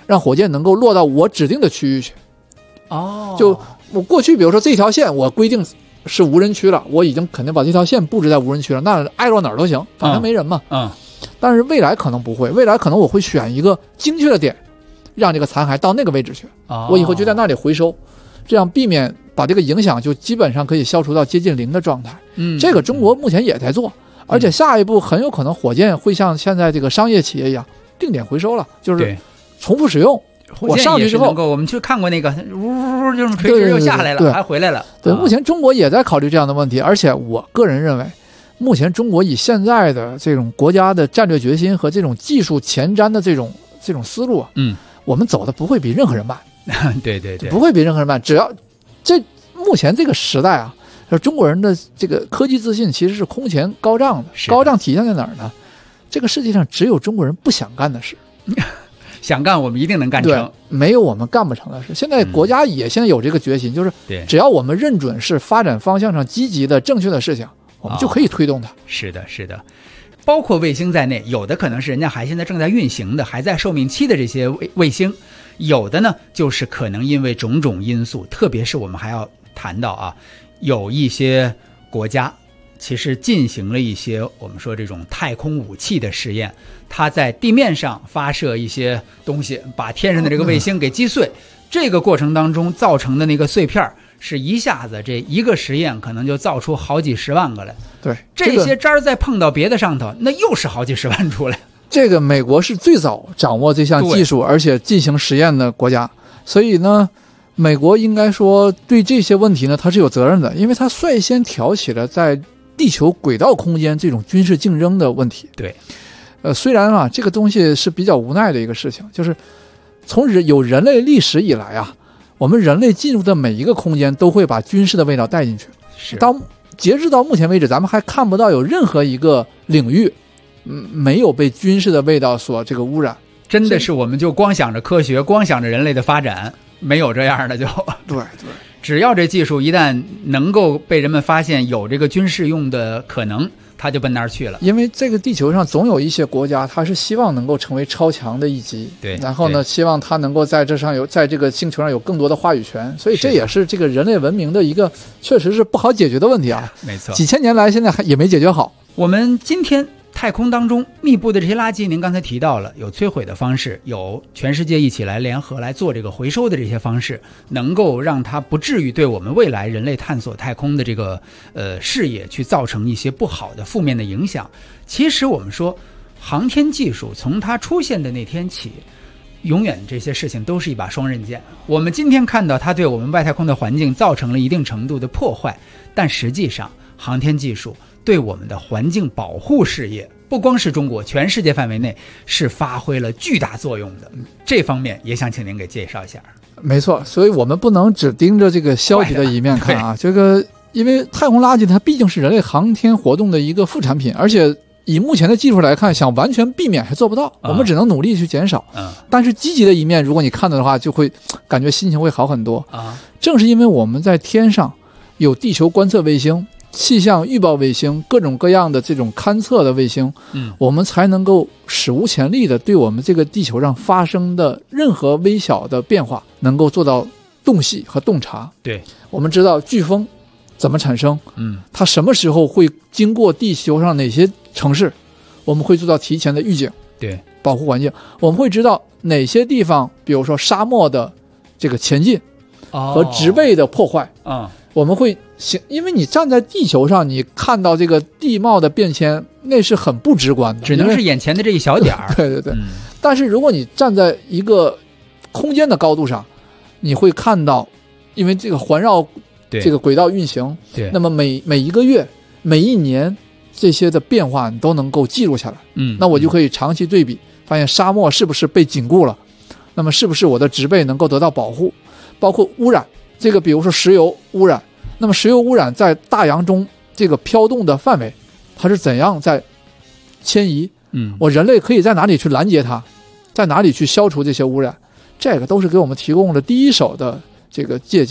让火箭能够落到我指定的区域去。就我过去比如说这条线我规定是无人区了，我已经肯定把这条线布置在无人区了，那挨落哪儿都行，反正没人嘛。但是未来可能不会，未来可能我会选一个精确的点，让这个残骸到那个位置去，我以后就在那里回收，这样避免把这个影响就基本上可以消除到接近零的状态。这个中国目前也在做，而且下一步很有可能火箭会像现在这个商业企业一样定点回收了，就是重复使用。我上去之后， 我们去看过那个，呜，就是垂直又下来了，还回来了。 对，目前中国也在考虑这样的问题，而且我个人认为，目前中国以现在的这种国家的战略决心和这种技术前瞻的这种思路啊，我们走的不会比任何人慢。 对， 不会比任何人慢。只要目前这个时代啊，中国人的这个科技自信其实是空前高涨的。高涨体现在哪儿呢？这个世界上只有中国人不想干的事。 想干我们一定能干成， 没有我们干不成的事。现在国家也现在有这个决心，就是只要我们认准是发展方向上积极的正确的事情，我们就可以推动它。 是的，包括卫星在内，有的可能是人家还现在正在运行的，还在寿命期的这些卫星，有的呢就是可能因为种种因素，特别是我们还要谈到啊，有一些国家其实进行了一些我们说这种太空武器的实验，它在地面上发射一些东西，把天上的这个卫星给击碎，这个过程当中造成的那个碎片是一下子这一个实验可能就造出好几十万个来。 对， 这些渣再碰到别的上头，那又是好几十万出来。 这个美国是最早掌握这项技术而且进行实验的国家，所以呢美国应该说对这些问题呢它是有责任的，因为它率先挑起了在地球轨道空间这种军事竞争的问题。 对， 虽然啊这个东西是比较无奈的一个事情，就是从有人类历史以来啊，我们人类进入的每一个空间都会把军事的味道带进去。截至到目前为止，咱们还看不到有任何一个领域没有被军事的味道所这个污染。 真的是我们就光想着科学，光想着人类的发展，没有这样的就对， 只要这技术一旦能够被人们发现有这个军事用的可能，他就奔那儿去了。 因为这个地球上总有一些国家，他是希望能够成为超强的一极， 对， 然后呢，希望他能够在这个星球上有更多的话语权，所以这也是这个人类文明的一个确实是不好解决的问题啊。 没错， 几千年来现在也没解决好。 我们今天太空当中密布的这些垃圾，您刚才提到了有摧毁的方式，有全世界一起来联合来做这个回收的这些方式，能够让它不至于对我们未来人类探索太空的这个事业去造成一些不好的负面的影响。其实我们说航天技术从它出现的那天起，永远这些事情都是一把双刃剑。我们今天看到它对我们外太空的环境造成了一定程度的破坏，但实际上航天技术对我们的环境保护事业，不光是中国，全世界范围内是发挥了巨大作用的。这方面也想请您给介绍一下。 没错，所以我们不能只盯着这个消极的一面看啊。这个因为太空垃圾它毕竟是人类航天活动的一个副产品，而且以目前的技术来看，想完全避免还做不到，我们只能努力去减少。但是积极的一面，如果你看到的话，就会感觉心情会好很多啊。正是因为我们在天上有地球观测卫星、气象预报卫星，各种各样的这种勘测的卫星，我们才能够史无前例的对我们这个地球上发生的任何微小的变化能够做到洞悉和洞察。 对， 我们知道飓风怎么产生，它什么时候会经过地球上哪些城市，我们会做到提前的预警， 对， 保护环境。我们会知道哪些地方，比如说沙漠的这个前进和植被的破坏，我们会因为你站在地球上，你看到这个地貌的变迁，那是很不直观的， 只能是眼前的这一小点儿。 对，但是如果你站在一个空间的高度上，你会看到，因为这个环绕这个轨道运行， 对， 那么每一个月、每一年这些的变化你都能够记录下来。那我就可以长期对比，发现沙漠是不是被紧固了，那么是不是我的植被能够得到保护，包括污染。这个比如说石油污染，那么石油污染在大洋中这个飘动的范围，它是怎样在迁移？我人类可以在哪里去拦截它，在哪里去消除这些污染？这个都是给我们提供了第一手的这个借鉴。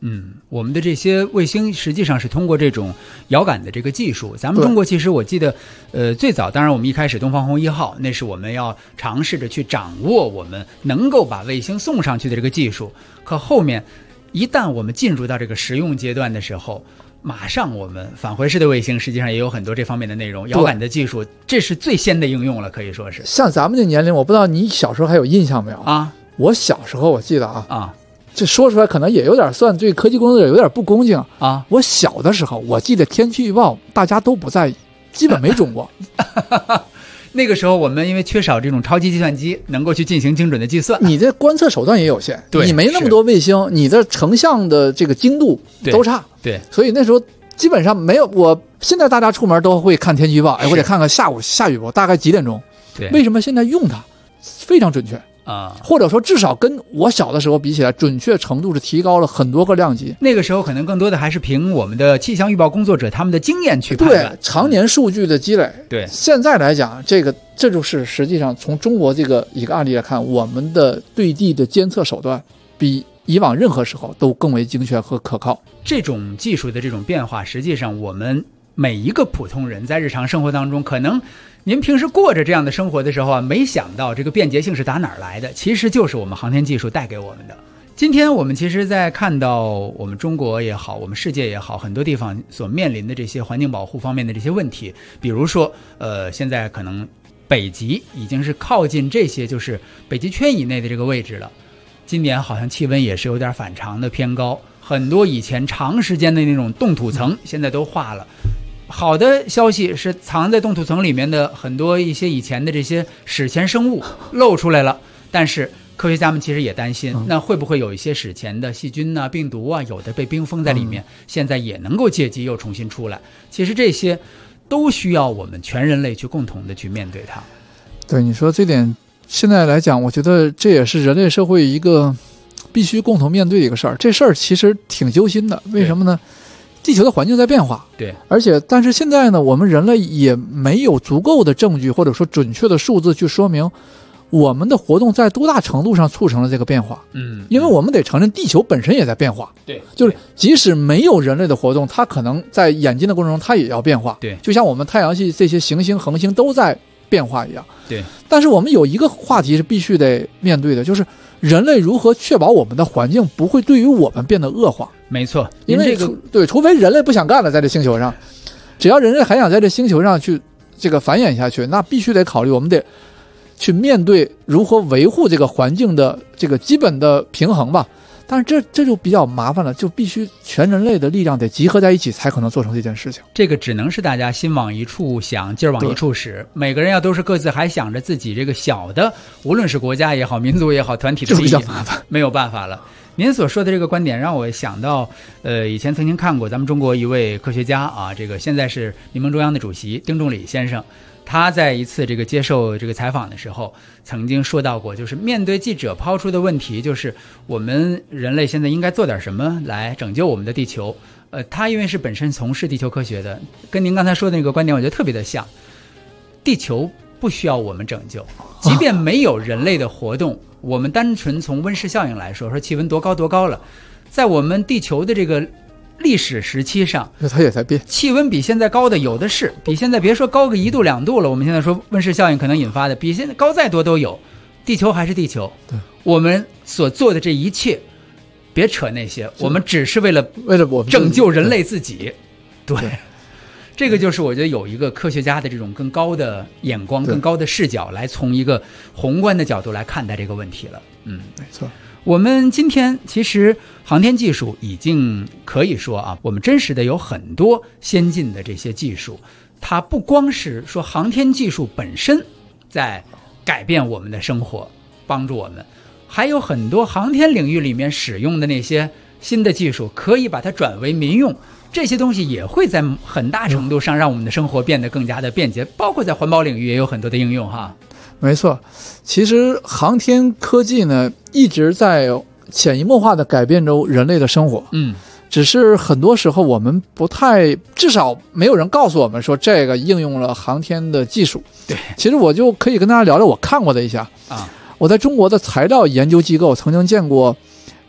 我们的这些卫星实际上是通过这种遥感的这个技术，咱们中国其实我记得，最早当然我们一开始东方红1号，那是我们要尝试着去掌握我们能够把卫星送上去的这个技术，可后面一旦我们进入到这个实用阶段的时候，马上我们返回式的卫星实际上也有很多这方面的内容，遥感的技术，这是最先的应用了，可以说是。 像咱们这年龄，我不知道你小时候还有印象没有啊？ 我小时候我记得啊，这说出来可能也有点算对科技工作者有点不恭敬啊。 我小的时候，我记得天气预报大家都不在意，基本没中过。 那个时候我们因为缺少这种超级计算机能够去进行精准的计算， 你的观测手段也有限， 对， 你没那么多卫星，你的成像的这个精度都差， 对， 所以那时候基本上没有。我现在大家出门都会看天气预报，我得看看下午下雨不，大概几点钟。 对， 为什么现在用它非常准确啊？ 或者说至少跟我小的时候比起来，准确程度是提高了很多个量级。 那个时候可能更多的还是凭我们的气象预报工作者他们的经验去判断， 对，常年数据的积累。 对， 现在来讲，这就是实际上从中国这个一个案例来看，我们的对地的监测手段比以往任何时候都更为精确和可靠。 这种技术的这种变化，实际上我们每一个普通人在日常生活当中，可能您平时过着这样的生活的时候啊，没想到这个便捷性是打哪儿来的，其实就是我们航天技术带给我们的。今天我们其实在看到我们中国也好，我们世界也好，很多地方所面临的这些环境保护方面的这些问题，比如说现在可能北极已经是靠近这些就是北极圈以内的这个位置了，今年好像气温也是有点反常的偏高，很多以前长时间的那种冻土层现在都化了。好的消息是藏在冻土层里面的很多一些以前的这些史前生物露出来了，但是科学家们其实也担心，那会不会有一些史前的细菌啊、病毒啊，有的被冰封在里面，现在也能够借机又重新出来。其实这些都需要我们全人类去共同的去面对它。 对，你说这点，现在来讲，我觉得这也是人类社会一个必须共同面对的一个事儿。这事儿其实挺揪心的，为什么呢？地球的环境在变化， 对， 但是现在呢，我们人类也没有足够的证据或者说准确的数字去说明我们的活动在多大程度上促成了这个变化。因为我们得承认地球本身也在变化， 对， 就是即使没有人类的活动，它可能在演进的过程中它也要变化， 对， 就像我们太阳系这些行星恒星都在变化一样， 对。 但是我们有一个话题是必须得面对的，就是人类如何确保我们的环境不会对于我们变得恶化。 没错， 因为除非人类不想干了，在这星球上，只要人类还想在这星球上去这个繁衍下去，那必须得考虑我们得去面对如何维护这个环境的这个基本的平衡吧。但是这就比较麻烦了，就必须全人类的力量得集合在一起，才可能做成这件事情。 这个只能是大家心往一处想，劲儿往一处使，每个人要都是各自还想着自己这个小的，无论是国家也好、民族也好、团体的利益，没有办法了。您所说的这个观点让我想到，以前曾经看过咱们中国一位科学家啊，这个现在是民盟中央的主席丁仲礼先生，他在一次这个接受这个采访的时候，曾经说到过，就是面对记者抛出的问题，就是我们人类现在应该做点什么来拯救我们的地球。他因为是本身从事地球科学的，跟您刚才说的那个观点，我觉得特别的像。地球不需要我们拯救，即便没有人类的活动，我们单纯从温室效应来说，说气温多高多高了，在我们地球的这个历史时期上， 它也在变， 气温比现在高的有的是，比现在别说高个1度2度了，我们现在说温室效应可能引发的，比现在高再多都有。地球还是地球， 对， 我们所做的这一切，别扯那些，我们只是为了我们拯救人类自己。对，这个就是我觉得有一个科学家的这种更高的眼光、更高的视角，来从一个宏观的角度来看待这个问题了。 没错。 我们今天其实航天技术已经可以说啊，我们真实的有很多先进的这些技术，它不光是说航天技术本身在改变我们的生活，帮助我们，还有很多航天领域里面使用的那些新的技术，可以把它转为民用，这些东西也会在很大程度上让我们的生活变得更加的便捷，包括在环保领域也有很多的应用哈。 没错，其实航天科技呢一直在潜移默化地改变着人类的生活。只是很多时候我们不太，至少没有人告诉我们说这个应用了航天的技术。 对， 其实我就可以跟大家聊聊我看过的一下啊。我在中国的材料研究机构曾经见过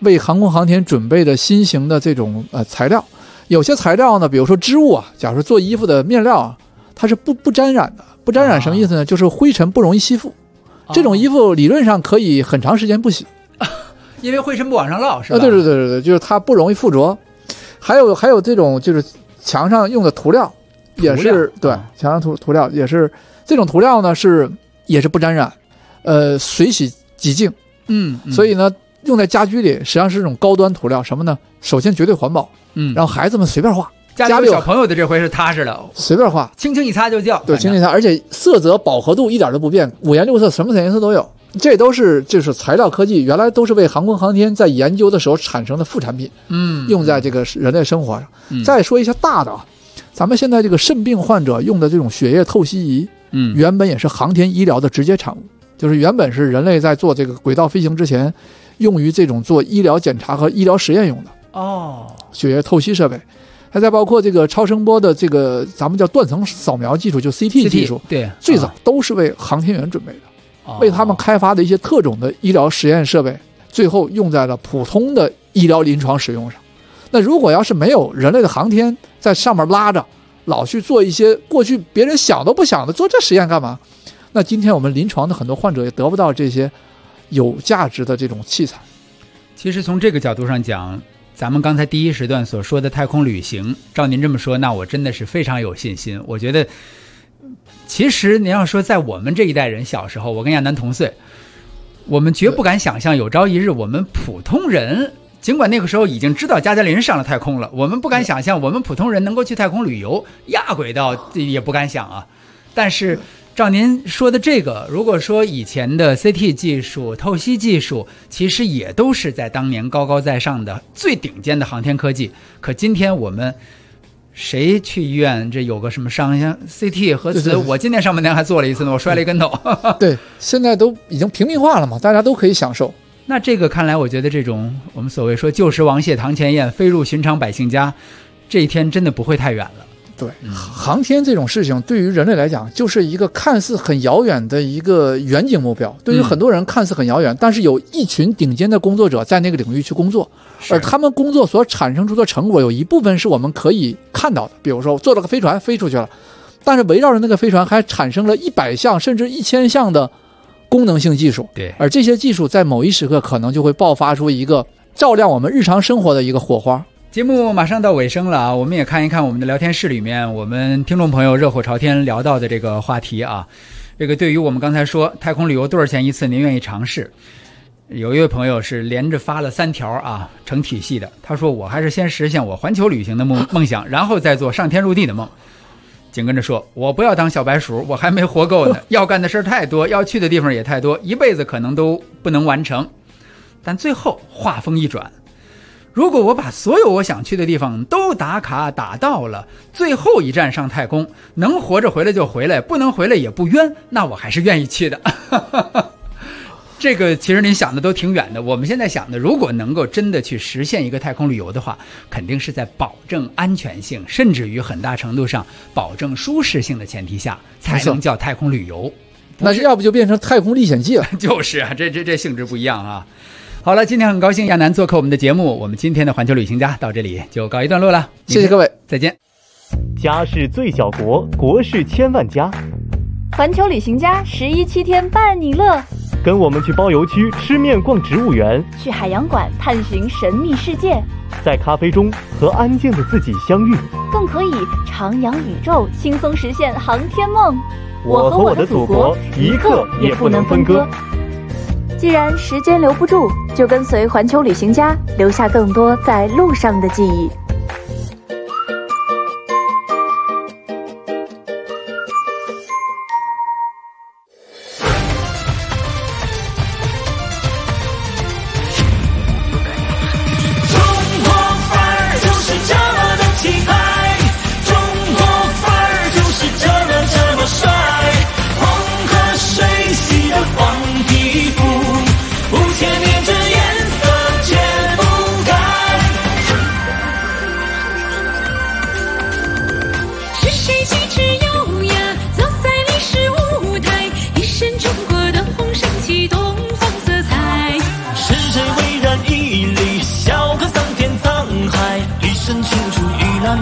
为航空航天准备的新型的这种材料。有些材料呢，比如说织物啊，假如说做衣服的面料啊，它是不沾染的。不沾染什么意思呢？就是灰尘不容易吸附。这种衣服理论上可以很长时间不洗， 因为灰尘不往上落，是吧？ 对，就是它不容易附着。还有这种就是墙上用的涂料，也是对，墙上涂料也是这种涂料呢也是不沾染，水洗即净。所以呢，用在家居里实际上是这种高端涂料。什么呢？首先绝对环保，让孩子们随便画。 家里有小朋友的这回是踏实了， 随便画， 轻轻一擦就掉。 对，轻轻一擦，而且色泽饱和度一点都不变，五颜六色，什么颜色都有。这都是就是材料科技，原来都是为航空航天在研究的时候产生的副产品，用在这个人类生活上。再说一下大的啊，咱们现在这个肾病患者用的这种血液透析仪，原本也是航天医疗的直接产物，就是原本是人类在做这个轨道飞行之前，用于这种做医疗检查和医疗实验用的。血液透析设备。还再包括这个超声波的这个咱们叫断层扫描技术，就 CT 技术， 对， 最早都是为航天员准备的，为他们开发的一些特种的医疗实验设备，最后用在了普通的医疗临床使用上。那如果要是没有人类的航天在上面拉着，老去做一些过去别人想都不想的，做这实验干嘛？那今天我们临床的很多患者也得不到这些有价值的这种器材。 其实从这个角度上讲，咱们刚才第一时段所说的太空旅行，照您这么说，那我真的是非常有信心。我觉得其实您要说在我们这一代人小时候，我跟亚楠同岁，我们绝不敢想象有朝一日我们普通人，尽管那个时候已经知道加加林上了太空了，我们不敢想象我们普通人能够去太空旅游，亚轨道也不敢想啊。但是照您说的这个，如果说以前的 CT 技术、透析技术，其实也都是在当年高高在上的最顶尖的航天科技。可今天我们谁去医院，这有个什么伤像 CT 核磁，我今天上半年还做了一次呢，我摔了一跟头。 对，现在都已经平民化了嘛，大家都可以享受。 那这个看来，我觉得这种我们所谓说旧时王谢堂前燕，飞入寻常百姓家，这一天真的不会太远了。 对，航天这种事情对于人类来讲就是一个看似很遥远的一个远景目标，对于很多人看似很遥远，但是有一群顶尖的工作者在那个领域去工作，而他们工作所产生出的成果有一部分是我们可以看到的，比如说做了个飞船飞出去了，但是围绕着那个飞船还产生了100项甚至1000项的功能性技术。 对， 而这些技术在某一时刻可能就会爆发出一个照亮我们日常生活的一个火花。 节目马上到尾声了啊，我们也看一看我们的聊天室里面我们听众朋友热火朝天聊到的这个话题啊。这个对于我们刚才说太空旅游多少钱一次您愿意尝试，有一位朋友是连着发了3条啊，成体系的。他说我还是先实现我环球旅行的梦想，然后再做上天入地的梦。紧跟着说我不要当小白鼠，我还没活够呢，要干的事太多，要去的地方也太多，一辈子可能都不能完成。但最后话锋一转，如果我把所有我想去的地方都打卡打到了，最后一站上太空，能活着回来就回来，不能回来也不冤，那我还是愿意去的。这个其实您想的都挺远的，我们现在想的，如果能够真的去实现一个太空旅游的话，肯定是在保证安全性，甚至于很大程度上保证舒适性的前提下，才能叫太空旅游。 那要不就变成太空历险记了。 就是啊，这性质不一样啊。好了，今天很高兴亚楠做客我们的节目，我们今天的环球旅行家到这里就告一段落了。 谢谢各位， 再见。 家是最小国，国是千万家。 环球旅行家11-7天伴你乐， 跟我们去包邮区吃面逛植物园， 去海洋馆探寻神秘世界， 在咖啡中和安静的自己相遇， 更可以徜徉宇宙，轻松实现航天梦。 我和我的祖国一刻也不能分割。 既然时间留不住，就跟随环球旅行家，留下更多在路上的记忆。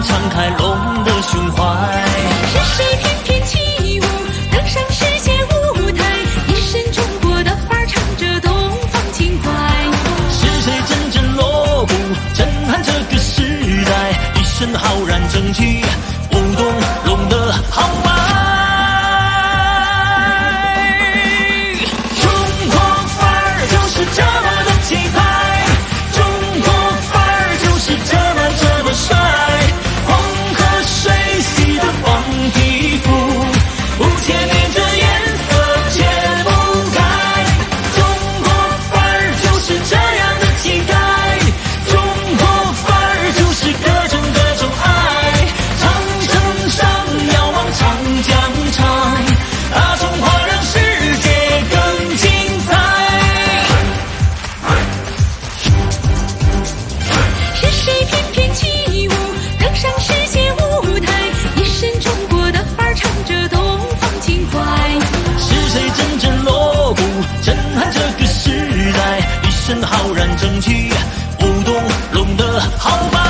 敞开龙的胸怀。 是谁翩翩起舞，登上世界舞台，一身中国的范儿，唱着东方情怀。 是谁阵阵锣鼓，震撼这个时代，一身浩然正气，舞动龙的豪迈。中国范儿就是这么的气派，中国范儿就是这么帅，黄河水洗的黄皮肤，5000年这颜色解不开。中国范儿就是这样的气概，中国范儿就是各种爱。长城上遥望长江长，大中华让世界更精彩。 是谁翩翩起舞，登上世界舞台，一身中国的范儿，唱着东方情怀。 是谁阵阵锣鼓，震撼这个时代，一身浩然正气，舞动龙的豪迈。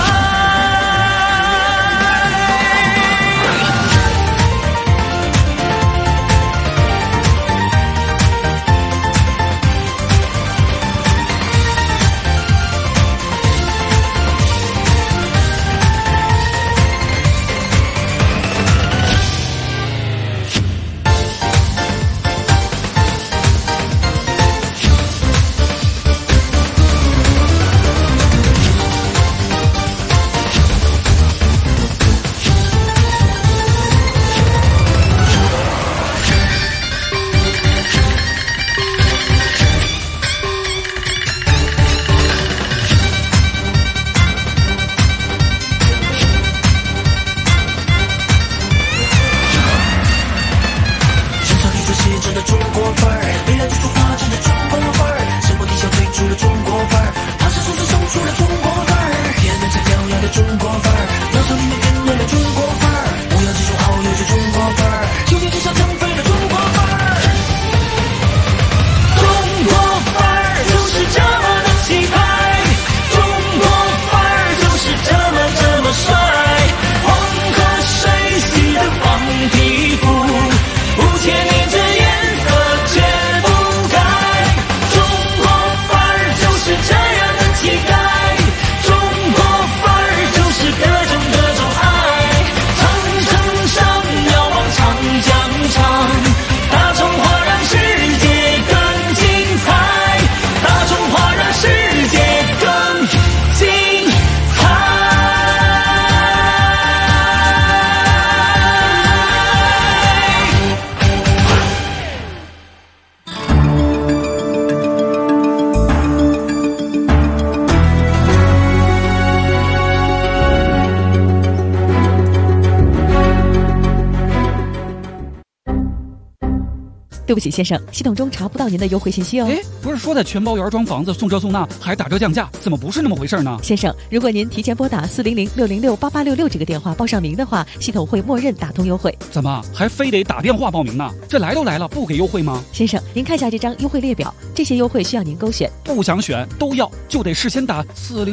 对不起，先生，系统中查不到您的优惠信息哦。 哎，不是说在全包园装房子送这送那，还打折降价，怎么不是那么回事呢？ 先生，如果您提前拨打400-606-8866这个电话报上名的话，系统会默认打通优惠。 怎么还非得打电话报名呢？这来都来了，不给优惠吗？ 先生，您看下这张优惠列表，这些优惠需要您勾选。 不想选都要，就得事先打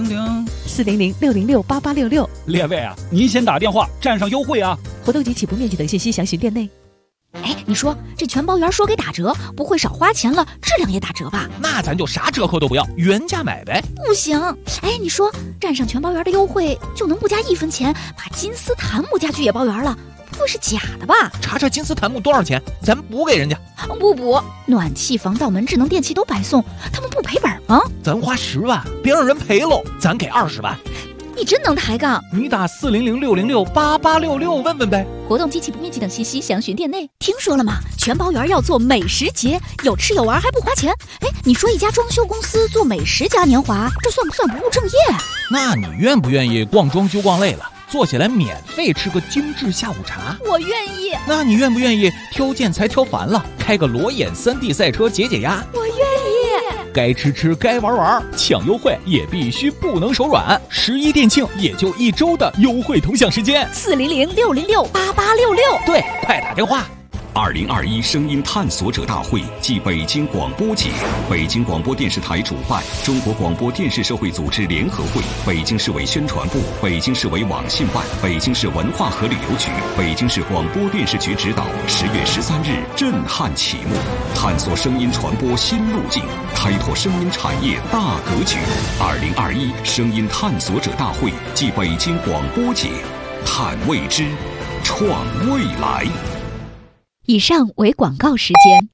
400-606-8866。 列位啊，您先打电话占上优惠啊！ 活动及起步面积等信息详询店内。 哎，你说这全包园说给打折，不会少花钱了，质量也打折吧？ 那咱就啥折扣都不要，原价买呗。 不行，哎，你说占上全包园的优惠，就能不加1分钱把金丝檀木家具也包园了？不会是假的吧？ 查查金丝檀木多少钱，咱补给人家。 不补，暖气、防盗门、智能电器都白送，他们不赔本吗？ 咱花10万，别让人赔喽，咱给20万。 你真能抬杠！ 你打400-606-8866问问呗。 活动及起步面积等信息详询店内。听说了吗？全包园要做美食节，有吃有玩还不花钱。哎，你说一家装修公司做美食嘉年华，这算不算不务正业？ 那你愿不愿意逛装修逛累了，坐下来免费吃个精致下午茶？ 我愿意。 那你愿不愿意挑建材挑烦了，开个裸眼3D 赛车解解压？ 我愿意。 该吃吃，该玩玩，抢优惠也必须不能手软。11店庆也就1周的优惠同享时间， 400-606-8866。 对，快打电话。 2021声音探索者大会暨北京广播节，北京广播电视台主办，中国广播电视社会组织联合会、北京市委宣传部、北京市委网信办、北京市文化和旅游局、北京市广播电视局指导，10月13日震撼启幕，探索声音传播新路径，开拓声音产业大格局。2021声音探索者大会暨北京广播节，探未知，创未来。 以上为广告时间。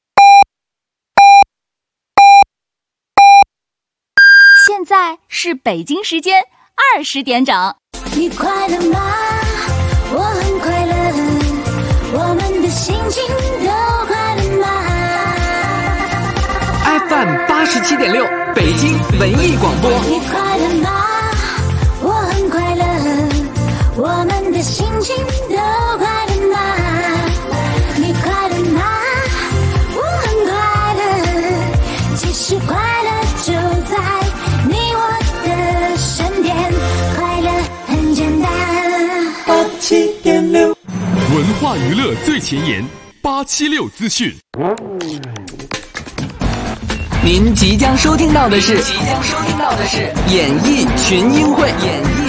现在是北京时间20点整。 你快乐吗？我很快乐，我们的心情都快乐吗 ？FM 87.6，北京文艺广播。 你快乐吗？我很快乐，我们的心情都快乐吗？你快乐吗？我很快乐，其实快乐就在你我的身边，快乐很简单。 87.6，文化娱乐最前沿，876资讯。 您即将收听到的是演艺群英会。